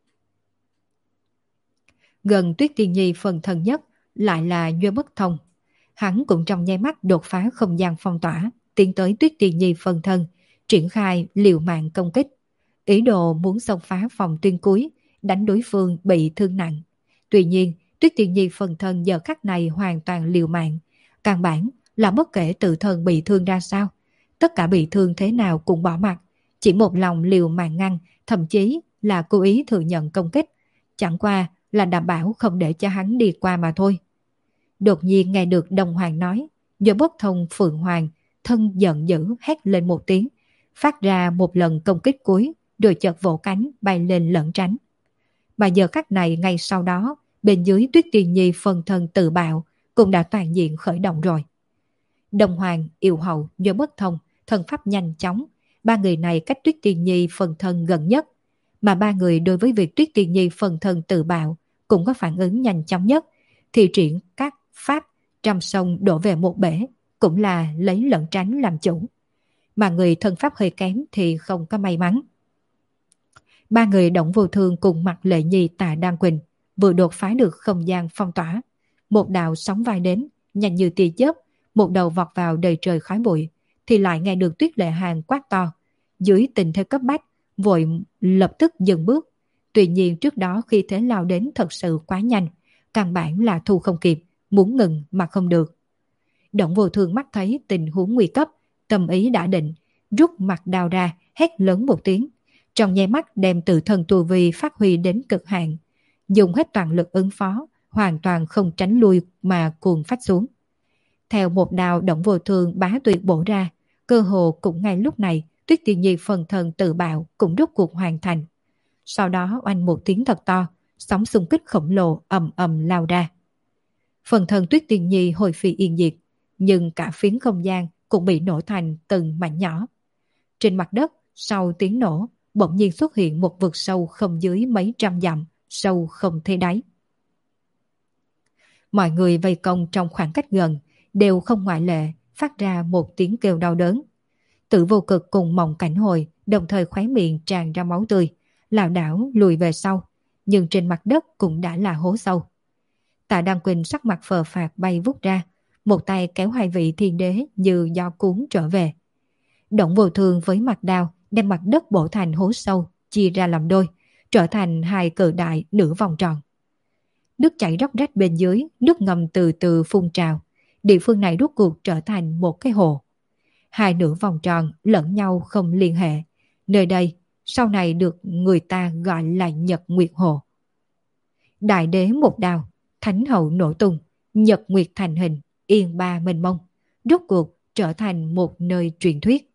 Gần Tuyết Tiên Nhi phần thân nhất lại là Nhuê Bất Thông. Hắn cũng trong nháy mắt đột phá không gian phong tỏa, tiến tới Tuyết Tiên Nhi phần thân, triển khai liều mạng công kích. Ý đồ muốn xông phá phòng tuyên cuối, đánh đối phương bị thương nặng. Tuy nhiên, Tuyết Tiên Nhi phần thân giờ khắc này hoàn toàn liều mạng. Căn bản là bất kể tự thân bị thương ra sao, tất cả bị thương thế nào cũng bỏ mặc. Chỉ một lòng liều mạng ngăn, thậm chí là cố ý thừa nhận công kích. Chẳng qua là đảm bảo không để cho hắn đi qua mà thôi. Đột nhiên nghe được Đông Hoàng nói, do Bất Thông Phượng Hoàng thân giận dữ hét lên một tiếng, phát ra một lần công kích cuối, rồi chợt vỗ cánh bay lên lẩn tránh. Mà giờ khắc này ngay sau đó, bên dưới Tuyết Tiên Nhi phần thân tự bạo cũng đã toàn diện khởi động rồi. Đông Hoàng, Yêu Hậu, do Bất Thông thân pháp nhanh chóng, ba người này cách Tuyết Tiên Nhi phần thân gần nhất, mà ba người đối với việc Tuyết Tiên Nhi phần thân tự bạo cũng có phản ứng nhanh chóng nhất, thì triển các pháp trăm sông đổ về một bể, cũng là lấy lẩn tránh làm chủ. Mà người thân pháp hơi kém thì không có may mắn. Ba người Đổng Vô Thương cùng Mạc Lệ Nhi, Tạ Đan Quỳnh vừa đột phá được không gian phong tỏa, một đạo sóng vai đến, nhanh như tia chớp, một đầu vọt vào đầy trời khói bụi, thì lại nghe được Tuyết Lệ Hàn quát to. Dưới tình thế cấp bách, vội lập tức dừng bước. Tuy nhiên trước đó khi thế lao đến thật sự quá nhanh, căn bản là thu không kịp, muốn ngừng mà không được. Đổng Vô Thương mắt thấy tình huống nguy cấp, tâm ý đã định, rút mặt đao ra, hét lớn một tiếng, trong nháy mắt đem tự thân tu vi phát huy đến cực hạn, dùng hết toàn lực ứng phó, hoàn toàn không tránh lui mà cuồng phách xuống. Theo một đao Đổng Vô Thương bá tuyệt bổ ra, cơ hồ cũng ngay lúc này, Tuyết Tiên Nhi phần thân tự bạo cũng rốt cuộc hoàn thành. Sau đó oanh một tiếng thật to, sóng xung kích khổng lồ ầm ầm lao ra. Phần thân Tuyết Tiên Nhi hồi phi yên diệt, nhưng cả phiến không gian cũng bị nổ thành từng mảnh nhỏ. Trên mặt đất, sau tiếng nổ, bỗng nhiên xuất hiện một vực sâu không dưới mấy trăm dặm, sâu không thấy đáy. Mọi người vây công trong khoảng cách gần, đều không ngoại lệ, phát ra một tiếng kêu đau đớn. Tử Vô Cực cùng Mộng Cảnh Hồi đồng thời khóe miệng tràn ra máu tươi, lảo đảo lùi về sau, nhưng trên mặt đất cũng đã là hố sâu. Tạ Đăng Quỳnh sắc mặt phờ phạc bay vút ra, một tay kéo hai vị thiên đế như do cuốn trở về. Đổng Vô Thương với mặt đao đem mặt đất bổ thành hố sâu, chia ra làm đôi, trở thành hai cự đại nửa vòng tròn. Nước chảy róc rách bên dưới, nước ngầm từ từ phun trào, địa phương này rốt cuộc trở thành một cái hồ. Hai nửa vòng tròn lẫn nhau không liên hệ, nơi đây sau này được người ta gọi là Nhật Nguyệt Hồ. Đại đế một đao, thánh hậu nổ tung, Nhật Nguyệt thành hình, yên ba mênh mông, rốt cuộc trở thành một nơi truyền thuyết.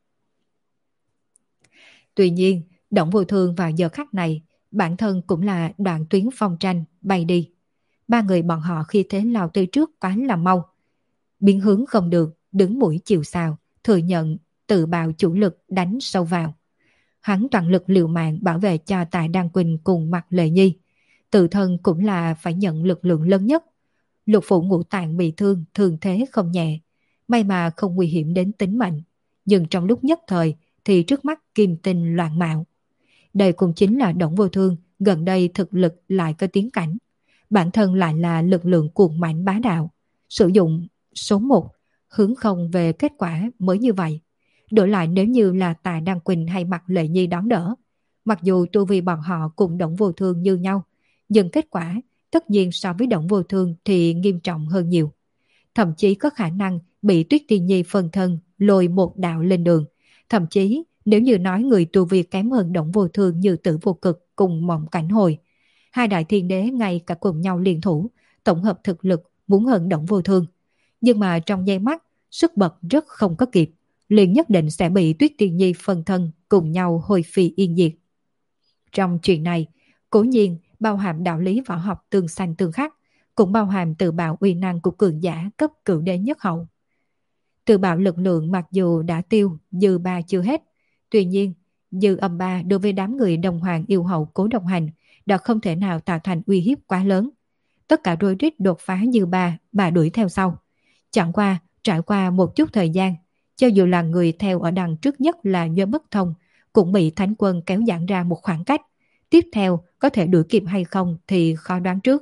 Tuy nhiên, Đổng Vô Thương vào giờ khắc này, bản thân cũng là đoạn tuyến phong tranh bay đi. Ba người bọn họ khi thế lao tới trước quá là mau, biến hướng không được, đứng mũi chịu sào, thừa nhận tự bạo chủ lực đánh sâu vào. Hắn toàn lực liều mạng bảo vệ cho Tạ Đan Quỳnh cùng Mạc Lệ Nhi, tự thân cũng là phải nhận lực lượng lớn nhất. Lục phủ ngũ tạng bị thương, thương thế không nhẹ, may mà không nguy hiểm đến tính mệnh, nhưng trong lúc nhất thời thì trước mắt kim tinh loạn mạo. Đây cũng chính là Đổng Vô Thương gần đây thực lực lại có tiến cảnh, bản thân lại là lực lượng cuồng mãnh bá đạo, sử dụng số một hướng không về kết quả mới như vậy. Đổi lại nếu như là Tạ Đan Quỳnh hay Mạc Lệ Nhi đón đỡ, mặc dù tu vi bọn họ cùng Đổng Vô Thương như nhau, nhưng kết quả tất nhiên so với Đổng Vô Thương thì nghiêm trọng hơn nhiều. Thậm chí có khả năng bị Tuyết Tiên Nhi phân thân lôi một đạo lên đường. Thậm chí nếu như nói người tu vi kém hơn Đổng Vô Thương như Tử Vô Cực cùng Mộng Cảnh Hồi, hai đại thiên đế ngay cả cùng nhau liên thủ, tổng hợp thực lực muốn hơn Đổng Vô Thương. Nhưng mà trong giây mắt, sức bật rất không có kịp, liền nhất định sẽ bị Tuyết Tiên Nhi phân thân cùng nhau hồi phi yên diệt. Trong chuyện này, cố nhiên bao hàm đạo lý võ học tương xanh tương khắc, cũng bao hàm tự bạo uy năng của cường giả cấp cửu đế nhất hậu. Tự bạo lực lượng mặc dù đã tiêu, dư ba chưa hết. Tuy nhiên, dư âm ba đối với đám người đồng hoàng yêu hậu Cố Độc Hành đã không thể nào tạo thành uy hiếp quá lớn. Tất cả đôi rít đột phá dư ba mà đuổi theo sau. Chẳng qua, trải qua một chút thời gian, cho dù là người theo ở đằng trước nhất là Nhuế Bất Thông, cũng bị Thánh Quân kéo giãn ra một khoảng cách. Tiếp theo, có thể đuổi kịp hay không thì khó đoán trước.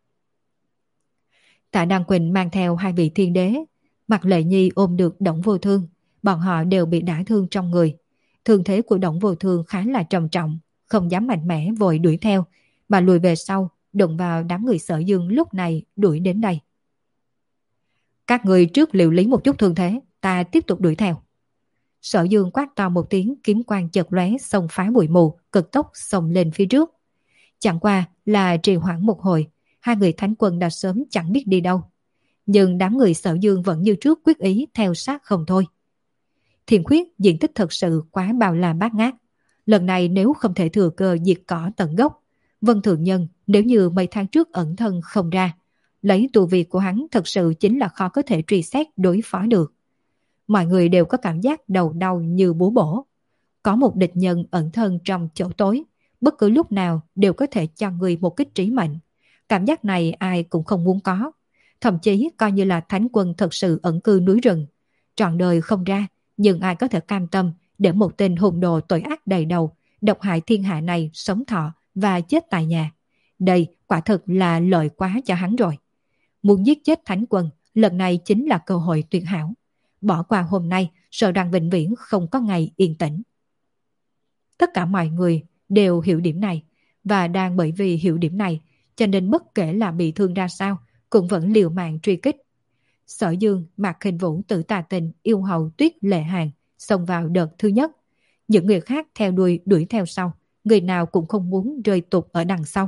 Tạ Đăng Quỳnh mang theo hai vị thiên đế, Mạc Lệ Nhi ôm được Đổng Vô Thương, bọn họ đều bị đả thương trong người. Thương thế của Đổng Vô Thương khá là trầm trọng, không dám mạnh mẽ vội đuổi theo, mà lùi về sau, đụng vào đám người Sở Dương lúc này đuổi đến đây. Các người trước liệu lý một chút thương thế, ta tiếp tục đuổi theo. Sở Dương quát to một tiếng, kiếm quang chợt lóe xông phá bụi mù, cực tốc xông lên phía trước. Chẳng qua là trì hoãn một hồi, hai người Thánh Quân đã sớm chẳng biết đi đâu. Nhưng đám người Sở Dương vẫn như trước quyết ý theo sát không thôi. Thiền Khuyết diện tích thật sự quá bao la bát ngát. Lần này nếu không thể thừa cơ diệt cỏ tận gốc, Vân Thượng Nhân nếu như mấy tháng trước ẩn thân không ra, lấy tu vi của hắn thật sự chính là khó có thể truy xét đối phó được. Mọi người đều có cảm giác đầu đau như búa bổ. Có một địch nhân ẩn thân trong chỗ tối, bất cứ lúc nào đều có thể cho người một kích trí mệnh. Cảm giác này ai cũng không muốn có. Thậm chí coi như là Thánh Quân thật sự ẩn cư núi rừng, trọn đời không ra, nhưng ai có thể cam tâm để một tên hùng đồ tội ác đầy đầu, độc hại thiên hạ này sống thọ và chết tại nhà. Đây quả thực là lợi quá cho hắn rồi. Muốn giết chết Thánh Quân, lần này chính là cơ hội tuyệt hảo. Bỏ qua hôm nay, sợ rằng vĩnh viễn không có ngày yên tĩnh. Tất cả mọi người đều hiểu điểm này, và đang bởi vì hiểu điểm này, cho nên bất kể là bị thương ra sao, cũng vẫn liều mạng truy kích. Sở Dương, Mạc Khinh Vũ, Tử Tà Tình, Yêu Hầu, Tuyết Lệ Hàn xông vào đợt thứ nhất. Những người khác theo đuôi đuổi theo sau, người nào cũng không muốn rơi tụt ở đằng sau.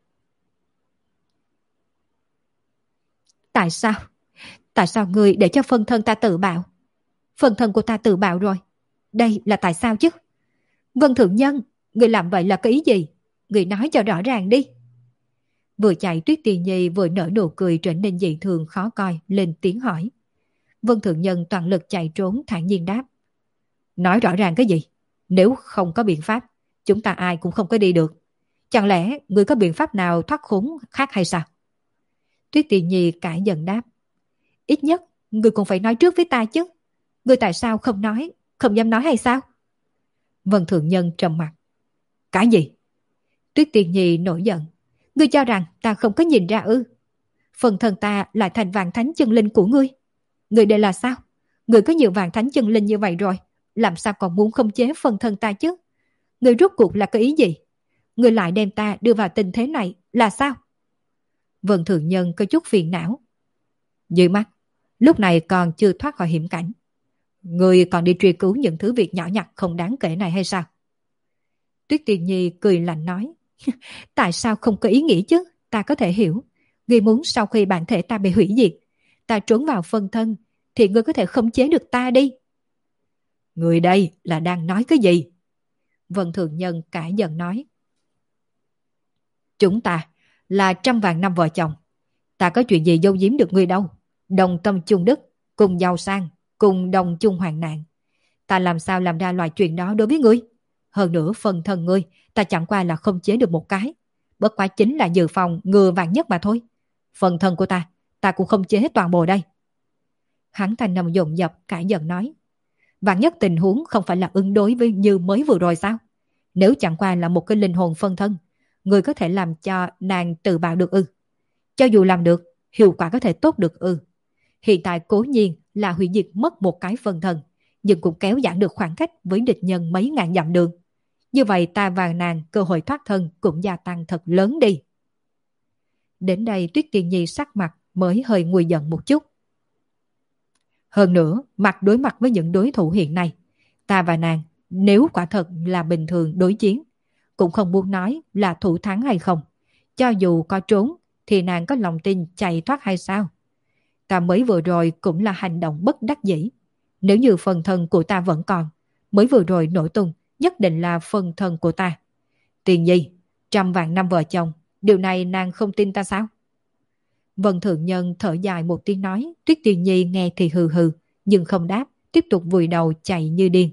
Tại sao? Tại sao người để cho phân thân ta tự bạo? Phân thân của ta tự bạo rồi. Đây là tại sao chứ? Vân Thượng Nhân, người làm vậy là cái ý gì? Người nói cho rõ ràng đi. Vừa chạy Tuyết Tì Nhi vừa nở nụ cười trở nên dị thường khó coi, lên tiếng hỏi. Vân Thượng Nhân toàn lực chạy trốn thản nhiên đáp. Nói rõ ràng cái gì? Nếu không có biện pháp, chúng ta ai cũng không có đi được. Chẳng lẽ người có biện pháp nào thoát khốn khác hay sao? Tuyết Tì Nhi cãi giận đáp. Ít nhất, người cũng phải nói trước với ta chứ. Người tại sao không nói, không dám nói hay sao? Vân Thượng Nhân trầm mặt. Cái gì? Tuyết Tì Nhi nổi giận. Ngươi cho rằng ta không có nhìn ra ư? Phần thân ta lại thành vạn thánh chân linh của ngươi. Ngươi đây là sao? Ngươi có nhiều vạn thánh chân linh như vậy rồi, làm sao còn muốn khống chế phần thân ta chứ? Ngươi rốt cuộc là cái ý gì? Ngươi lại đem ta đưa vào tình thế này là sao? Vân Thượng Nhân có chút phiền não. Dưới mắt, lúc này còn chưa thoát khỏi hiểm cảnh. Ngươi còn đi truy cứu những thứ việc nhỏ nhặt không đáng kể này hay sao? Tuyết Tiên Nhi cười lạnh nói. Tại sao không có ý nghĩ chứ? Ta có thể hiểu. Ngươi muốn sau khi bản thể ta bị hủy diệt, ta trốn vào phân thân, thì ngươi có thể khống chế được ta đi. Ngươi đây là đang nói cái gì? Vân Thượng Nhân cãi giận nói. Chúng ta là trăm vạn năm vợ chồng. Ta có chuyện gì giấu giếm được ngươi đâu. Đồng tâm chung đức, cùng giàu sang, cùng đồng chung hoạn nạn. Ta làm sao làm ra loại chuyện đó đối với ngươi? Hơn nữa phần thân ngươi, ta chẳng qua là không chế được một cái. Bất quá chính là dự phòng ngừa vạn nhất mà thôi. Phần thân của ta, ta cũng không chế toàn bộ đây. Hắn thanh nằm dồn dập cãi giận nói. Vạn nhất tình huống không phải là ứng đối với như mới vừa rồi sao? Nếu chẳng qua là một cái linh hồn phân thân, người có thể làm cho nàng tự bạo được ư? Cho dù làm được, hiệu quả có thể tốt được ư? Hiện tại cố nhiên là hủy diệt mất một cái phân thân, nhưng cũng kéo giãn được khoảng cách với địch nhân mấy ngàn dặm đường. Như vậy ta và nàng cơ hội thoát thân cũng gia tăng thật lớn đi. Đến đây Tuyết Tiên Nhi sắc mặt mới hơi nguôi giận một chút. Hơn nữa, mặt đối mặt với những đối thủ hiện nay, ta và nàng nếu quả thật là bình thường đối chiến, cũng không muốn nói là thủ thắng hay không. Cho dù có trốn, thì nàng có lòng tin chạy thoát hay sao? Ta mới vừa rồi cũng là hành động bất đắc dĩ. Nếu như phần thân của ta vẫn còn, mới vừa rồi nổ tung, nhất định là phần thân của ta. Tiền Nhi, trăm vạn năm vợ chồng, điều này nàng không tin ta sao? Vân Thượng Nhân thở dài một tiếng nói, Tuyết Tiền Nhi nghe thì hừ hừ, nhưng không đáp, tiếp tục vùi đầu chạy như điên.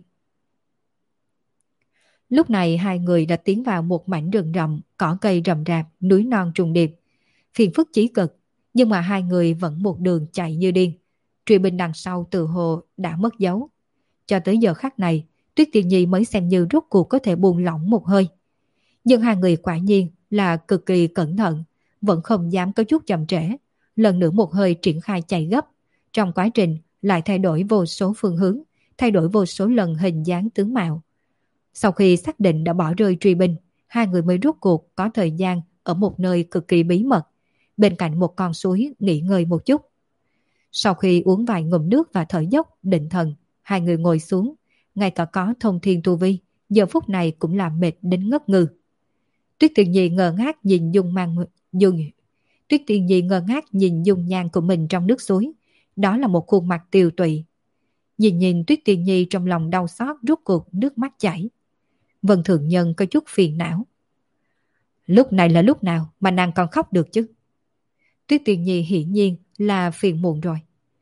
Lúc này hai người đã tiến vào một mảnh rừng rậm, cỏ cây rậm rạp, núi non trùng điệp. Phiền phức chí cực, nhưng mà hai người vẫn một đường chạy như điên. Truy binh đằng sau từ hồ đã mất dấu. Cho tới giờ khắc này, Tuyết Tiên Nhi mới xem như rốt cuộc có thể buông lỏng một hơi. Nhưng hai người quả nhiên là cực kỳ cẩn thận, vẫn không dám có chút chậm trễ. Lần nữa một hơi triển khai chạy gấp. Trong quá trình lại thay đổi vô số phương hướng, thay đổi vô số lần hình dáng tướng mạo. Sau khi xác định đã bỏ rơi truy binh, hai người mới rốt cuộc có thời gian ở một nơi cực kỳ bí mật, bên cạnh một con suối nghỉ ngơi một chút. Sau khi uống vài ngụm nước và thở dốc định thần, hai người ngồi xuống, ngay cả có thông thiên tu vi, giờ phút này cũng làm mệt đến ngất ngư. Tuyết Tiên Nhi ngơ ngác nhìn dung mang dung. Tuyết Tiên Nhi ngơ ngác nhìn dung nhan của mình trong nước suối, đó là một khuôn mặt tiều tụy. Nhìn nhìn Tuyết Tiên Nhi trong lòng đau xót, rút cuộc nước mắt chảy. Vân Thượng Nhân có chút phiền não. Lúc này là lúc nào mà nàng còn khóc được chứ? Tuyết Tiên Nhi hiển nhiên là phiền muộn rồi.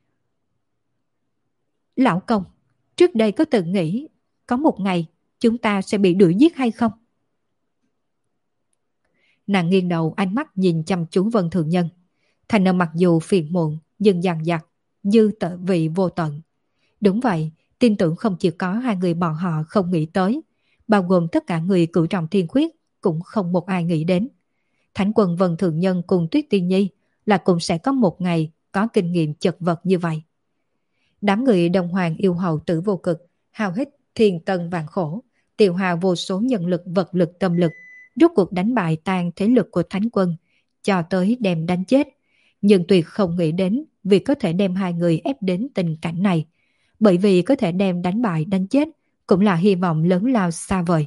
Lão công, trước đây có từng nghĩ có một ngày chúng ta sẽ bị đuổi giết hay không? Nàng nghiêng đầu, ánh mắt nhìn chăm chú Vân Thượng Nhân. Thành âm mặc dù phiền muộn nhưng dằn dặt, dư tợ vị vô tận. Đúng vậy, tin tưởng không chỉ có hai người bọn họ không nghĩ tới, bao gồm tất cả người cửu trọng thiên khuyết cũng không một ai nghĩ đến. Thánh quân Vân Thượng Nhân cùng Tuyết Tiên Nhi là cũng sẽ có một ngày có kinh nghiệm chật vật như vậy. Đám người Đông Hoàng yêu hậu Tử Vô Cực hao hết thiên tân vạn khổ, tiêu hao vô số nhân lực vật lực tâm lực, rốt cuộc đánh bại tan thế lực của Thánh quân, cho tới đem đánh chết. Nhưng tuyệt không nghĩ đến vì có thể đem hai người ép đến tình cảnh này, bởi vì có thể đem đánh bại đánh chết cũng là hy vọng lớn lao xa vời.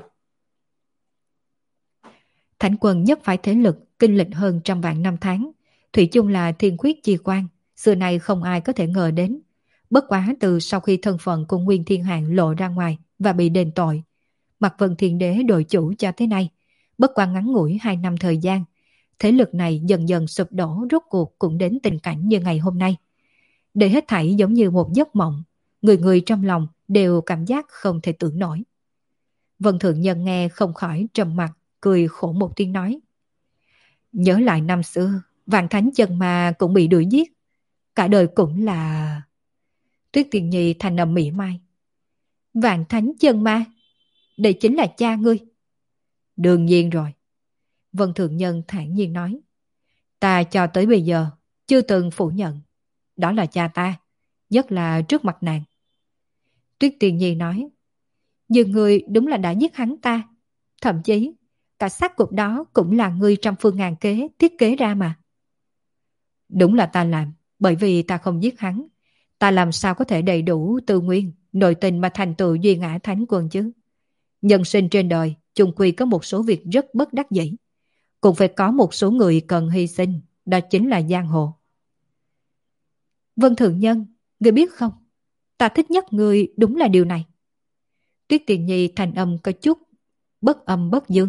Thánh quân nhất phải thế lực kinh lịch hơn trăm vạn năm tháng, thủy chung là thiên khuyết chi quan, xưa nay không ai có thể ngờ đến. Bất quá từ sau khi thân phận của Nguyên Thiên Hạng lộ ra ngoài và bị đền tội, Mạc Vân Thiên Đế đổi chủ cho thế này, bất quá ngắn ngủi hai năm thời gian, thế lực này dần dần sụp đổ, rốt cuộc cũng đến tình cảnh như ngày hôm nay. Để hết thảy giống như một giấc mộng, người người trong lòng đều cảm giác không thể tưởng nổi. Vân Thượng Nhân nghe không khỏi trầm mặt, cười khổ một tiếng nói. Nhớ lại năm xưa, Vạn Thánh Chân Ma cũng bị đuổi giết. Cả đời cũng là... Tuyết Tiên Nhi thành âm mỉa mai. Vạn Thánh Chân Ma? Đây chính là cha ngươi. Đương nhiên rồi. Vân Thượng Nhân thản nhiên nói. Ta cho tới bây giờ chưa từng phủ nhận. Đó là cha ta, nhất là trước mặt nàng. Tuyết Tiên Nhi nói. Nhưng ngươi đúng là đã giết hắn ta. Thậm chí cả xác cục đó cũng là ngươi trăm phương ngàn kế thiết kế ra mà. Đúng là ta làm, bởi vì ta không giết hắn. Ta làm sao có thể đầy đủ tư nguyên, nội tình mà thành tựu duy ngã thánh quân chứ? Nhân sinh trên đời, chung quy có một số việc rất bất đắc dĩ. Cũng phải có một số người cần hy sinh, đó chính là giang hồ. Vân Thượng Nhân, ngươi biết không? Ta thích nhất ngươi đúng là điều này. Tuyết Tiền Nhi thành âm có chút bất âm bất dương.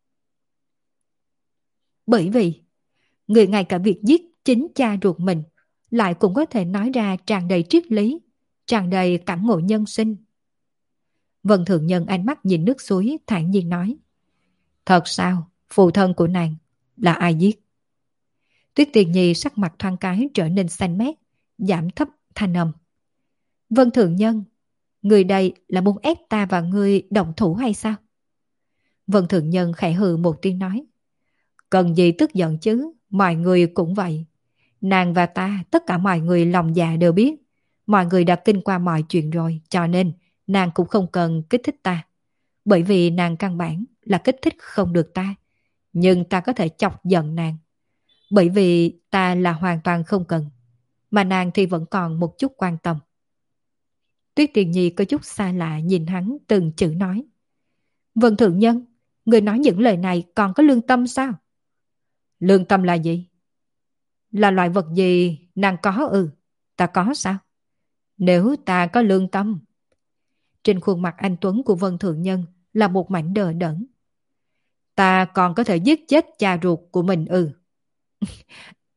Bởi vì, người ngay cả việc giết chính cha ruột mình, lại cũng có thể nói ra tràn đầy triết lý, tràn đầy cảm ngộ nhân sinh. Vân Thượng Nhân ánh mắt nhìn nước suối, thản nhiên nói. Thật sao, phụ thân của nàng là ai giết? Tuyết Tiền Nhi sắc mặt thoáng cái trở nên xanh mét, giảm thấp thanh âm. Vân Thượng Nhân, người đây là muốn ép ta và ngươi động thủ hay sao? Vân Thượng Nhân khẽ hừ một tiếng nói. Cần gì tức giận chứ, mọi người cũng vậy. Nàng và ta, tất cả mọi người lòng dạ đều biết. Mọi người đã kinh qua mọi chuyện rồi, cho nên nàng cũng không cần kích thích ta. Bởi vì nàng căn bản là kích thích không được ta. Nhưng ta có thể chọc giận nàng. Bởi vì ta là hoàn toàn không cần. Mà nàng thì vẫn còn một chút quan tâm. Tuyết Tiền Nhi có chút xa lạ nhìn hắn từng chữ nói. Vân Thượng Nhân, người nói những lời này còn có lương tâm sao? Lương tâm là gì? Là loại vật gì nàng có ừ, ta có sao? Nếu ta có lương tâm. Trên khuôn mặt anh tuấn của Vân Thượng Nhân là một mảnh đờ đẫn. Ta còn có thể giết chết cha ruột của mình ừ.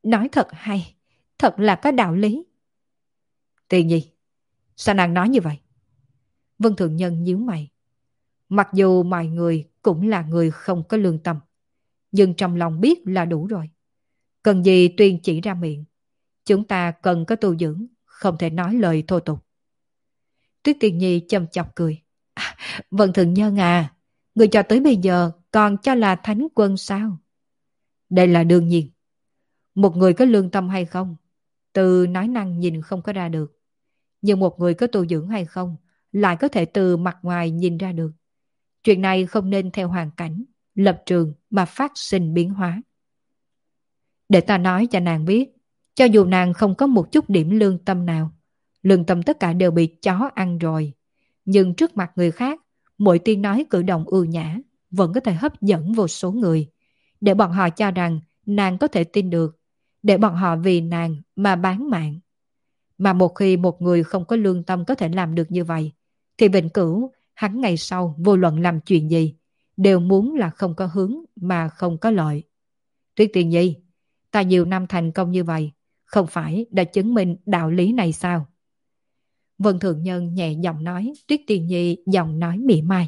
Nói thật hay, thật là có đạo lý. Tiền Nhi, sao nàng nói như vậy? Vân Thượng Nhân nhíu mày. Mặc dù mọi người cũng là người không có lương tâm, nhưng trong lòng biết là đủ rồi. Cần gì tuyên chỉ ra miệng. Chúng ta cần có tu dưỡng, không thể nói lời thô tục. Tuyết Tiền Nhi châm chọc cười. À, Vân Thượng Nhân à, người cho tới bây giờ còn cho là thánh quân sao? Đây là đương nhiên. Một người có lương tâm hay không, từ nói năng nhìn không có ra được. Nhưng một người có tu dưỡng hay không, lại có thể từ mặt ngoài nhìn ra được. Chuyện này không nên theo hoàn cảnh, lập trường mà phát sinh biến hóa. Để ta nói cho nàng biết, cho dù nàng không có một chút điểm lương tâm nào, lương tâm tất cả đều bị chó ăn rồi. Nhưng trước mặt người khác, mỗi tiếng nói cử động ưu nhã vẫn có thể hấp dẫn vô số người. Để bọn họ cho rằng nàng có thể tin được. Để bọn họ vì nàng mà bán mạng. Mà một khi một người không có lương tâm có thể làm được như vậy, thì vĩnh cửu hắn ngày sau vô luận làm chuyện gì đều muốn là không có hướng mà không có lợi. Tuyết Tiền Nhi, ta nhiều năm thành công như vậy, không phải đã chứng minh đạo lý này sao? Vân Thượng Nhân nhẹ giọng nói. Tuyết Tiền Nhi giọng nói mỉa mai.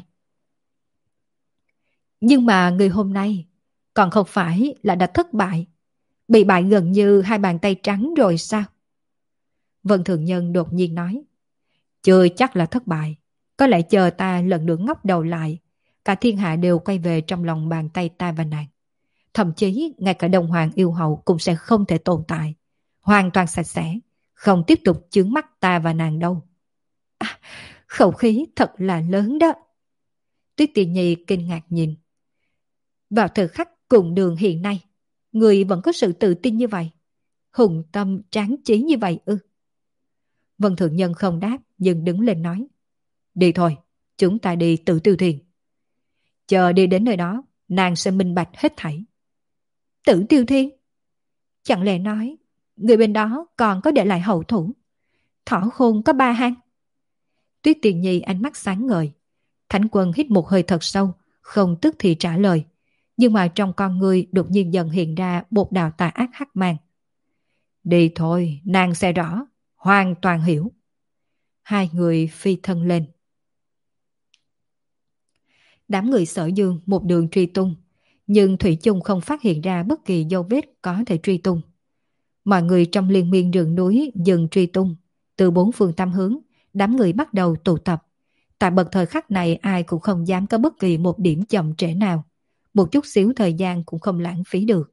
Nhưng mà người hôm nay còn không phải là đã thất bại, bị bại gần như hai bàn tay trắng rồi sao? Vân Thượng Nhân đột nhiên nói. Chưa chắc là thất bại, có lẽ chờ ta lần nữa ngóc đầu lại, cả thiên hạ đều quay về trong lòng bàn tay ta và nàng. Thậm chí ngay cả Đông Hoàng yêu hậu cũng sẽ không thể tồn tại, hoàn toàn sạch sẽ, không tiếp tục chướng mắt ta và nàng đâu. À, khẩu khí thật là lớn đó. Tuyết Tiền Nhi kinh ngạc nhìn. Vào thời khắc cùng đường hiện nay, người vẫn có sự tự tin như vậy, hùng tâm tráng trí như vậy ư? Vân Thượng Nhân không đáp, nhưng đứng lên nói. Đi thôi, chúng ta đi Tử Tiêu Thuyền. Chờ đi đến nơi đó, nàng sẽ minh bạch hết thảy. Tử Tiêu Thiên? Chẳng lẽ nói, người bên đó còn có để lại hậu thủ? Thỏ khôn có ba hang? Tuyết Tiền Nhi ánh mắt sáng ngời. Thánh Quân hít một hơi thật sâu, không tức thì trả lời. Nhưng mà trong con người đột nhiên dần hiện ra một đạo tà ác hắc mang. Đi thôi, nàng sẽ rõ, hoàn toàn hiểu. Hai người phi thân lên. Đám người Sở Dương một đường truy tung, nhưng thủy chung không phát hiện ra bất kỳ dấu vết có thể truy tung. Mọi người trong liên miên rừng núi dừng truy tung. Từ bốn phương tám hướng, đám người bắt đầu tụ tập. Tại bậc thời khắc này ai cũng không dám có bất kỳ một điểm chậm trễ nào. Một chút xíu thời gian cũng không lãng phí được.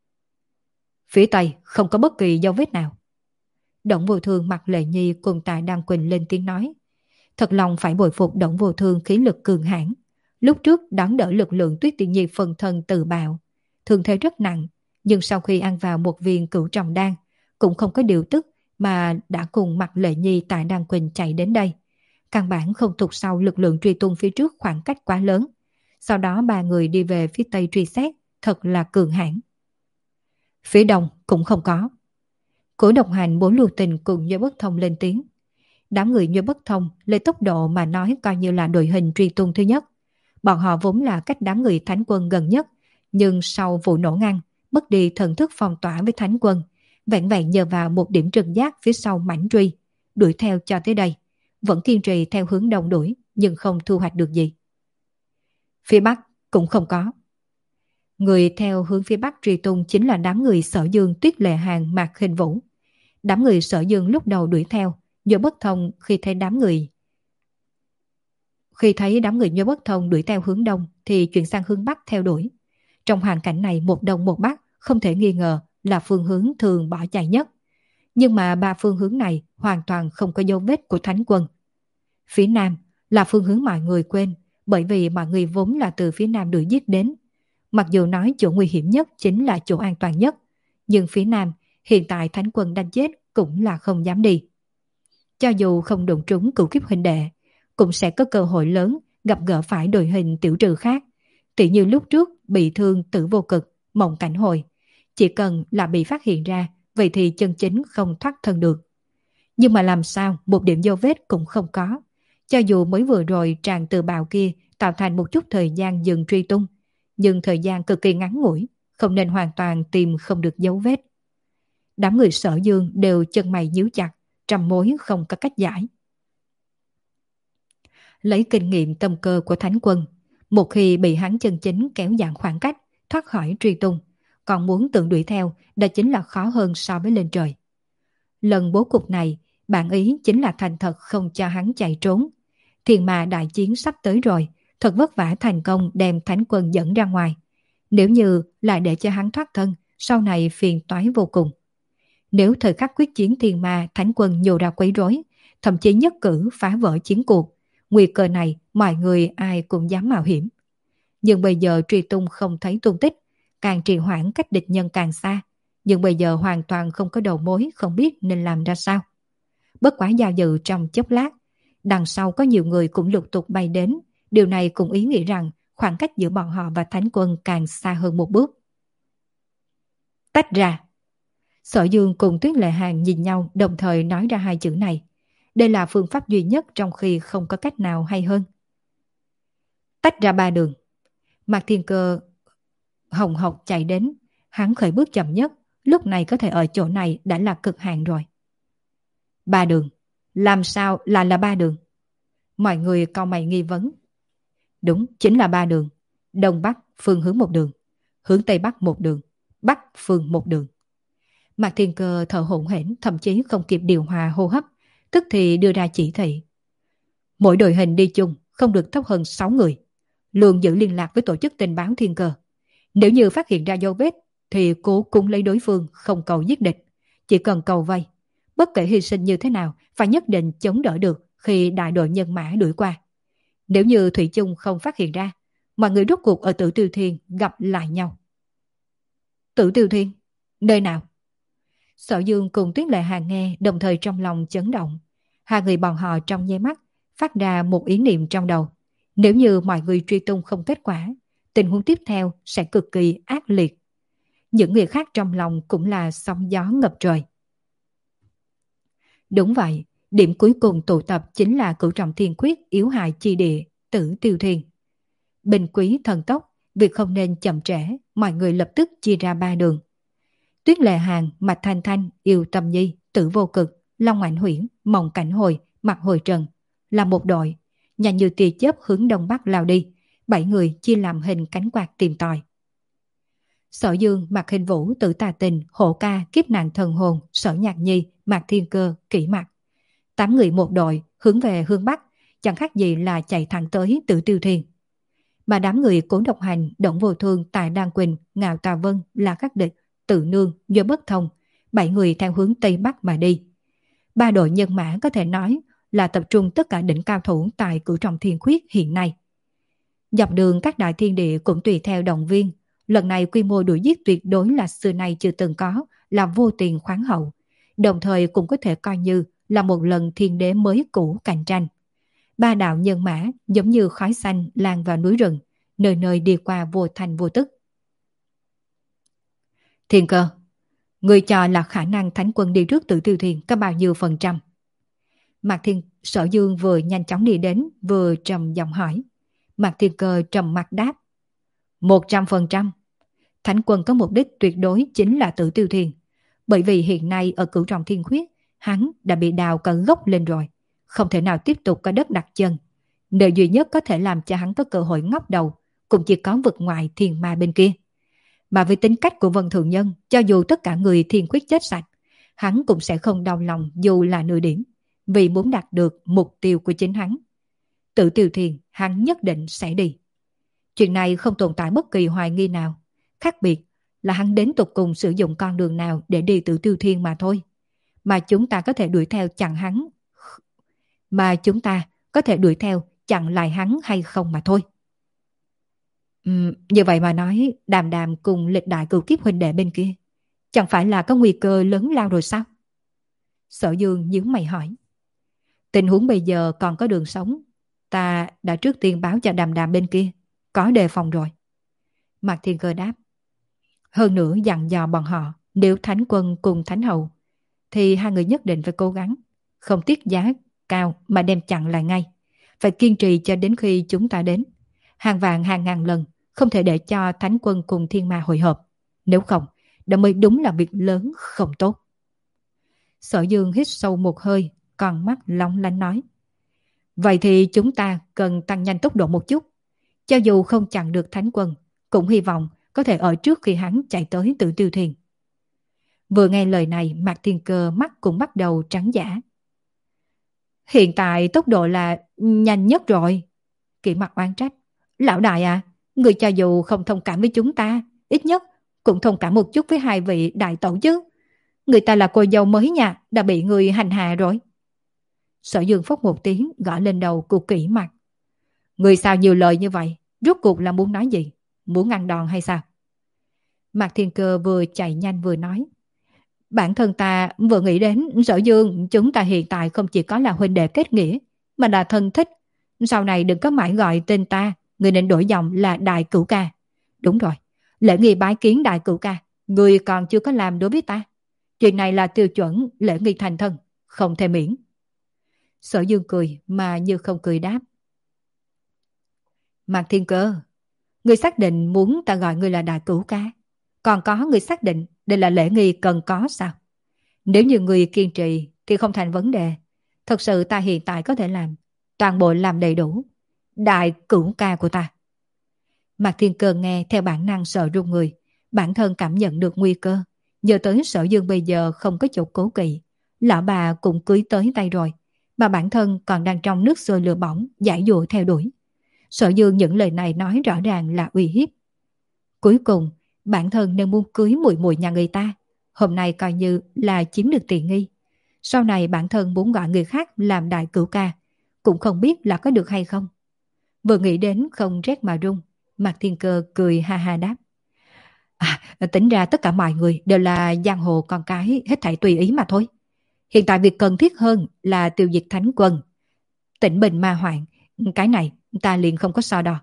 Phía Tây không có bất kỳ dấu vết nào. Đổng Vô Thương mặc Lệ Nhi cùng Tạ Đăng Quỳnh lên tiếng nói. Thật lòng phải bội phục Đổng Vô Thương khí lực cường hãn. Lúc trước đón đỡ lực lượng Tuyết Tiên Nhi phần thân tự bạo, thương thế rất nặng, nhưng sau khi ăn vào một viên cửu tròng đan, cũng không có điều tức mà đã cùng mặc Lệ Nhi Tạ Đăng Quỳnh chạy đến đây. Căn bản không thụt sau lực lượng truy tung phía trước khoảng cách quá lớn. Sau đó ba người đi về phía Tây truy xét, thật là cường hãn. Phía Đông cũng không có. Cổ Độc Hành bốn lưu tình cùng Nhuế Bất Thông lên tiếng. Đám người Nhuế Bất Thông lấy tốc độ mà nói coi như là đội hình truy tung thứ nhất. Bọn họ vốn là cách đám người Thánh Quân gần nhất, nhưng sau vụ nổ ngăn, mất đi thần thức phong tỏa với Thánh Quân, vẹn vẹn nhờ vào một điểm trực giác phía sau mảnh truy, đuổi theo cho tới đây, vẫn kiên trì theo hướng đông đuổi, nhưng không thu hoạch được gì. Phía Bắc cũng không có. Người theo hướng phía Bắc truy tung chính là đám người Sở Dương, Tuyết Lệ Hàng, Mạc Khinh Vũ. Đám người Sở Dương lúc đầu đuổi theo, Nhuế Bất Thông khi thấy đám người Khi thấy đám người Nhuế Bất Thông đuổi theo hướng đông thì chuyển sang hướng Bắc theo đuổi. Trong hoàn cảnh này một đông một Bắc không thể nghi ngờ là phương hướng thường bỏ chạy nhất. Nhưng mà ba phương hướng này hoàn toàn không có dấu vết của Thánh Quân. Phía Nam là phương hướng mọi người quên, bởi vì mọi người vốn là từ phía Nam đuổi giết đến. Mặc dù nói chỗ nguy hiểm nhất chính là chỗ an toàn nhất, nhưng phía Nam hiện tại Thánh Quân đánh chết cũng là không dám đi. Cho dù không đụng trúng cửu kiếp huynh đệ, cũng sẽ có cơ hội lớn gặp gỡ phải đội hình tiểu trừ khác. Tỉ như lúc trước bị thương Tử Vô Cực, Mộng Cảnh Hồi. Chỉ cần là bị phát hiện ra, vậy thì chân chính không thoát thân được. Nhưng mà làm sao một điểm dấu vết cũng không có. Cho dù mới vừa rồi tràng từ bào kia tạo thành một chút thời gian dừng truy tung, nhưng thời gian cực kỳ ngắn ngủi, không nên hoàn toàn tìm không được dấu vết. Đám người Sở Dương đều chân mày nhíu chặt, trăm mối không có cách giải. Lấy kinh nghiệm tâm cơ của Thánh Quân, một khi bị hắn chân chính kéo giãn khoảng cách, thoát khỏi truy tung, còn muốn tự đuổi theo, đó chính là khó hơn so với lên trời. Lần bố cục này, bản ý chính là thành thật không cho hắn chạy trốn. Thiên ma đại chiến sắp tới rồi, thật vất vả thành công đem Thánh Quân dẫn ra ngoài. Nếu như lại để cho hắn thoát thân, sau này phiền toái vô cùng. Nếu thời khắc quyết chiến thiên ma Thánh Quân nhô ra quấy rối, thậm chí nhất cử phá vỡ chiến cuộc, nguy cơ này mọi người ai cũng dám mạo hiểm. Nhưng bây giờ truy tung không thấy tung tích, càng trì hoãn cách địch nhân càng xa. Nhưng bây giờ hoàn toàn không có đầu mối, không biết nên làm ra sao. Bất quá do dự trong chốc lát, đằng sau có nhiều người cũng lục tục bay đến. Điều này cũng ý nghĩa rằng khoảng cách giữa bọn họ và Thánh Quân càng xa hơn một bước. Tách ra. Sở Dương cùng Tuyết Lệ Hàng nhìn nhau đồng thời nói ra hai chữ này. Đây là phương pháp duy nhất trong khi không có cách nào hay hơn. Tách ra ba đường. Mạc Thiên Cơ hồng hộc chạy đến. Hắn khởi bước chậm nhất, lúc này có thể ở chỗ này đã là cực hạn rồi. Ba đường. Làm sao là là ba đường? Mọi người cau mày nghi vấn. Đúng, chính là ba đường. Đông Bắc phương hướng một đường, hướng Tây Bắc một đường, Bắc phương một đường. Mạc Thiên Cơ thở hổn hển, thậm chí không kịp điều hòa hô hấp, tức thì đưa ra chỉ thị. Mỗi đội hình đi chung không được thấp hơn sáu người. Luôn giữ liên lạc với tổ chức tình báo Thiên Cơ. Nếu như phát hiện ra dấu vết thì cố cung lấy đối phương, không cầu giết địch, chỉ cần cầu vây. Bất kể hy sinh như thế nào, phải nhất định chống đỡ được khi đại đội nhân mã đuổi qua. Nếu như thủy chung không phát hiện ra, mọi người rốt cuộc ở Tử Tiêu Thiên gặp lại nhau. Tử Tiêu Thiên? Nơi nào? Sở Dương cùng Tuyết Lệ Hàng nghe đồng thời trong lòng chấn động. Hai người bọn họ trong nháy mắt phát ra một ý niệm trong đầu. Nếu như mọi người truy tung không kết quả, tình huống tiếp theo sẽ cực kỳ ác liệt. Những người khác trong lòng cũng là sóng gió ngập trời. Đúng vậy, điểm cuối cùng tụ tập chính là Cửu Trọng Thiên Quyết yếu hại chi địa, Tử Tiêu Thiên. Bình quý thần tốc, việc không nên chậm trễ, mọi người lập tức chia ra ba đường. Tuyết Lệ Hàng, Mạch Thanh Thanh, Yêu Tâm Nhi, Tử Vô Cực, Long Ảnh Huyễn, Mộng Cảnh Hồi, Mặt Hồi Trần là một đội, nhanh như tia chớp hướng đông bắc lao đi. Bảy người chia làm hình cánh quạt tìm tòi. Sở Dương, Mạc Hình Vũ, Tử Tà Tình, Hổ Ca, Kiếp Nạn Thần Hồn, Sở Nhạc Nhi, Mạc Thiên Cơ, Kỷ Mặc. Tám người một đội hướng về hướng bắc, chẳng khác gì là chạy thẳng tới Tử Tiêu Thiên. Mà đám người Cố Độc Hành, Động Vô Thương, Tài Đan Quỳnh, Ngạo Tà Vân, La Khắc Địch, Tự Nương, Do Bất Thông, bảy người theo hướng tây bắc mà đi. Ba đội nhân mã có thể nói là tập trung tất cả đỉnh cao thủ tại Cửu Trọng Thiên Quyết hiện nay. Dọc đường các đại thiên địa cũng tùy theo động viên. Lần này quy mô đuổi giết tuyệt đối là xưa nay chưa từng có, là vô tiền khoáng hậu. Đồng thời cũng có thể coi như là một lần thiên đế mới cũ cạnh tranh. Ba đạo nhân mã giống như khói xanh lan vào núi rừng, nơi nơi đi qua vô thành vô tức. Thiên Cơ, người cho là khả năng Thánh Quân đi trước Tử Tiêu Thiên có bao nhiêu phần trăm? Mạc Thiên Sở Dương vừa nhanh chóng đi đến, vừa trầm giọng hỏi. Mạc Thiên Cơ trầm mặt đáp. Một trăm phần trăm. Thánh Quân có mục đích tuyệt đối chính là Tử Tiêu Thiên. Bởi vì hiện nay ở Cửu Trọng Thiên Khuyết, hắn đã bị đào cả gốc lên rồi. Không thể nào tiếp tục có đất đặt chân. Nơi duy nhất có thể làm cho hắn có cơ hội ngóc đầu cũng chỉ có vực ngoại thiên ma bên kia. Mà với tính cách của Vân Thượng Nhân, cho dù tất cả người thiên khuyết chết sạch, hắn cũng sẽ không đau lòng dù là nửa điểm, vì muốn đạt được mục tiêu của chính hắn. Tử Tiêu Thiên hắn nhất định sẽ đi. Chuyện này không tồn tại bất kỳ hoài nghi nào. Khác biệt là hắn đến tục cùng sử dụng con đường nào để đi Tử Tiêu Thiên mà thôi. Mà chúng ta có thể đuổi theo chặn hắn. Mà chúng ta có thể đuổi theo chặn lại hắn hay không mà thôi. Uhm, như vậy mà nói, Đàm Đàm cùng lịch đại cửu kiếp huynh đệ bên kia chẳng phải là có nguy cơ lớn lao rồi sao? Sở Dương nhíu mày hỏi. Tình huống bây giờ còn có đường sống, ta đã trước tiên báo cho Đàm Đàm bên kia, có đề phòng rồi. Mạc Thiên Cơ đáp. Hơn nữa dặn dò bọn họ, nếu Thánh Quân cùng Thánh Hậu thì hai người nhất định phải cố gắng, không tiếc giá cao mà đem chặn lại ngay. Phải kiên trì cho đến khi chúng ta đến. Hàng vạn hàng ngàn lần không thể để cho Thánh Quân cùng Thiên Ma hội hợp. Nếu không, đó mới đúng là việc lớn không tốt. Sở Dương hít sâu một hơi, con mắt long lanh nói. Vậy thì chúng ta cần tăng nhanh tốc độ một chút. Cho dù không chặn được Thánh Quân, cũng hy vọng có thể ở trước khi hắn chạy tới Tử Tiêu Thuyền. Vừa nghe lời này, Mạc Thiên Cơ mắt cũng bắt đầu trắng dã. Hiện tại tốc độ là nhanh nhất rồi. Kỷ Mặc oán trách. Lão đại à, người cho dù không thông cảm với chúng ta, ít nhất cũng thông cảm một chút với hai vị đại tẩu chứ. Người ta là cô dâu mới nhà, đã bị người hành hạ rồi. Sở Dương phốc một tiếng gõ lên đầu của Kỷ Mặc. Người sao nhiều lời như vậy? Rốt cuộc là muốn nói gì? Muốn ăn đòn hay sao? Mạc Thiên Cơ vừa chạy nhanh vừa nói. Bản thân ta vừa nghĩ đến Sở Dương, chúng ta hiện tại không chỉ có là huynh đệ kết nghĩa, mà là thân thích. Sau này đừng có mãi gọi tên ta, người nên đổi giọng là Đại Cửu Ca. Đúng rồi, lễ nghi bái kiến Đại Cửu Ca, người còn chưa có làm đối với ta. Chuyện này là tiêu chuẩn lễ nghi thành thân, không thể miễn. Sở Dương cười mà như không cười đáp. Mạc Thiên Cơ, người xác định muốn ta gọi người là Đại Cửu Ca, còn có người xác định đây là lễ nghi cần có sao? Nếu như người kiên trì thì không thành vấn đề. Thật sự ta hiện tại có thể làm, toàn bộ làm đầy đủ. Đại Cửu Ca của ta. Mạc Thiên Cơ nghe theo bản năng sợ run người, bản thân cảm nhận được nguy cơ. Giờ tới Sở Dương bây giờ không có chỗ cố kỵ, lão bà cũng cưới tới tay rồi, mà bản thân còn đang trong nước sôi lửa bỏng, giải dụa theo đuổi. Sở Dương những lời này nói rõ ràng là uy hiếp. Cuối cùng, bản thân nên muốn cưới muội muội nhà người ta, hôm nay coi như là chiếm được tiện nghi. Sau này bản thân muốn gọi người khác làm Đại Cửu Ca, cũng không biết là có được hay không. Vừa nghĩ đến không rét mà run, Mạc Thiên Cơ cười ha ha đáp. À, tính ra tất cả mọi người đều là giang hồ con cái, hết thảy tùy ý mà thôi. Hiện tại việc cần thiết hơn là tiêu diệt Thánh Quân, tĩnh bình ma hoạn. Cái này ta liền không có so đo.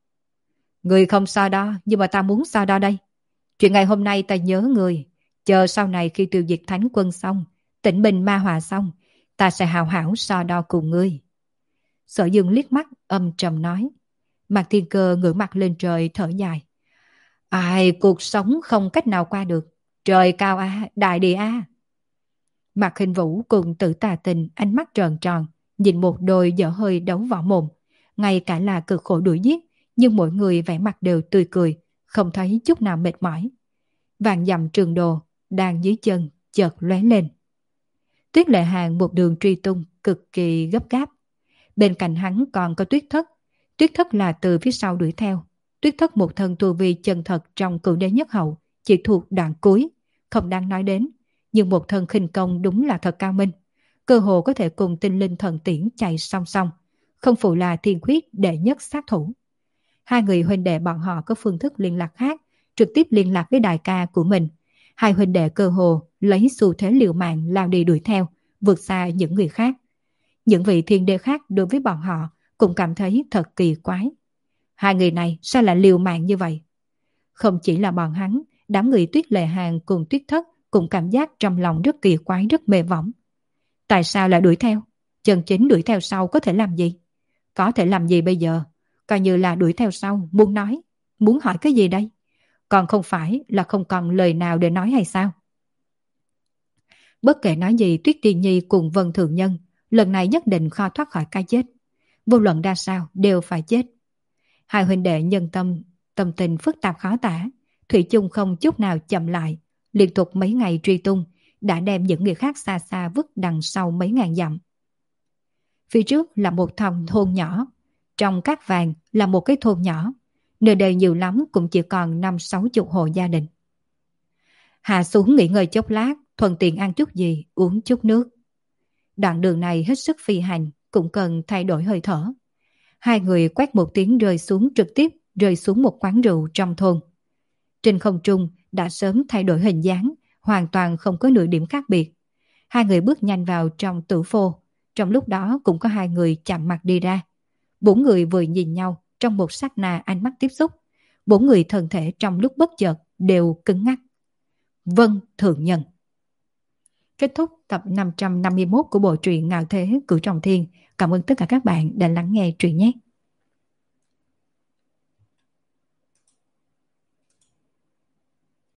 Người không so đo, nhưng mà ta muốn so đo đây. Chuyện ngày hôm nay ta nhớ người, chờ sau này khi tiêu diệt Thánh Quân xong, tĩnh bình ma hòa xong, ta sẽ hào hảo so đo cùng ngươi. Sở Dương liếc mắt âm trầm nói. Mạc Thiên Cơ ngửa mặt lên trời thở dài. Ai, cuộc sống không cách nào qua được. Trời cao a, đại địa a. Mạc Hình Vũ cùng Tử Tà Tình ánh mắt tròn tròn, nhìn một đôi dở hơi đấu võ mồm. Ngay cả là cực khổ đuổi giết, nhưng mỗi người vẻ mặt đều tươi cười, không thấy chút nào mệt mỏi. Vàng dặm trường đồ, đang dưới chân, chợt lóe lên. Tuyết Lệ Hàng một đường truy tung, cực kỳ gấp gáp. Bên cạnh hắn còn có Tuyết Thất. Tuyết Thất là từ phía sau đuổi theo. Tuyết Thất một thân tu vi chân thật trong Cửu Đế Nhất Hậu, chỉ thuộc đoạn cuối, không đáng nói đến. Nhưng một thân khinh công đúng là thật cao minh. Cơ hồ có thể cùng tinh linh thần tiễn chạy song song. Không phụ là thiên khuyết đệ nhất sát thủ. Hai người huynh đệ bọn họ có phương thức liên lạc khác, trực tiếp liên lạc với đại ca của mình. Hai huynh đệ cơ hồ lấy xu thế liều mạng lao đi đuổi theo, vượt xa những người khác. Những vị thiên đế khác đối với bọn họ cũng cảm thấy thật kỳ quái. Hai người này sao lại liều mạng như vậy? Không chỉ là bọn hắn, đám người Tuyết Lệ Hàng cùng Tuyết Thất cũng cảm giác trong lòng rất kỳ quái, rất mê võng. Tại sao lại đuổi theo? Chân chính đuổi theo sau có thể làm gì? Có thể làm gì bây giờ? Coi như là đuổi theo sau, muốn nói, muốn hỏi cái gì đây? Còn không phải là không còn lời nào để nói hay sao? Bất kể nói gì, Tuyết Tiên Nhi cùng Vân Thượng Nhân lần này nhất định khó thoát khỏi cái chết. Vô luận ra sao đều phải chết. Hai huynh đệ nhân tâm, tâm tình phức tạp khó tả, thủy chung không chút nào chậm lại, liên tục mấy ngày truy tung, đã đem những người khác xa xa vứt đằng sau mấy ngàn dặm. Phía trước là một thôn thôn nhỏ, trong các vàng là một cái thôn nhỏ, nơi đây nhiều lắm cũng chỉ còn năm sáu chục hộ gia đình. Hạ xuống nghỉ ngơi chốc lát, thuận tiện ăn chút gì, uống chút nước. Đoạn đường này hết sức phi hành, cũng cần thay đổi hơi thở. Hai người quét một tiếng rơi xuống, trực tiếp rơi xuống một quán rượu trong thôn. Trên không trung đã sớm thay đổi hình dáng, hoàn toàn không có nửa điểm khác biệt. Hai người bước nhanh vào trong tử phô, trong lúc đó cũng có hai người chạm mặt đi ra. Bốn người vừa nhìn nhau, trong một sát na ánh mắt tiếp xúc. Bốn người thân thể trong lúc bất chợt đều cứng ngắc. Vân Thượng Nhân. Kết thúc tập năm trăm năm mươi mốt của bộ truyện Ngạo Thế Cửu Trọng Thiên. Cảm ơn tất cả các bạn đã lắng nghe truyện nhé.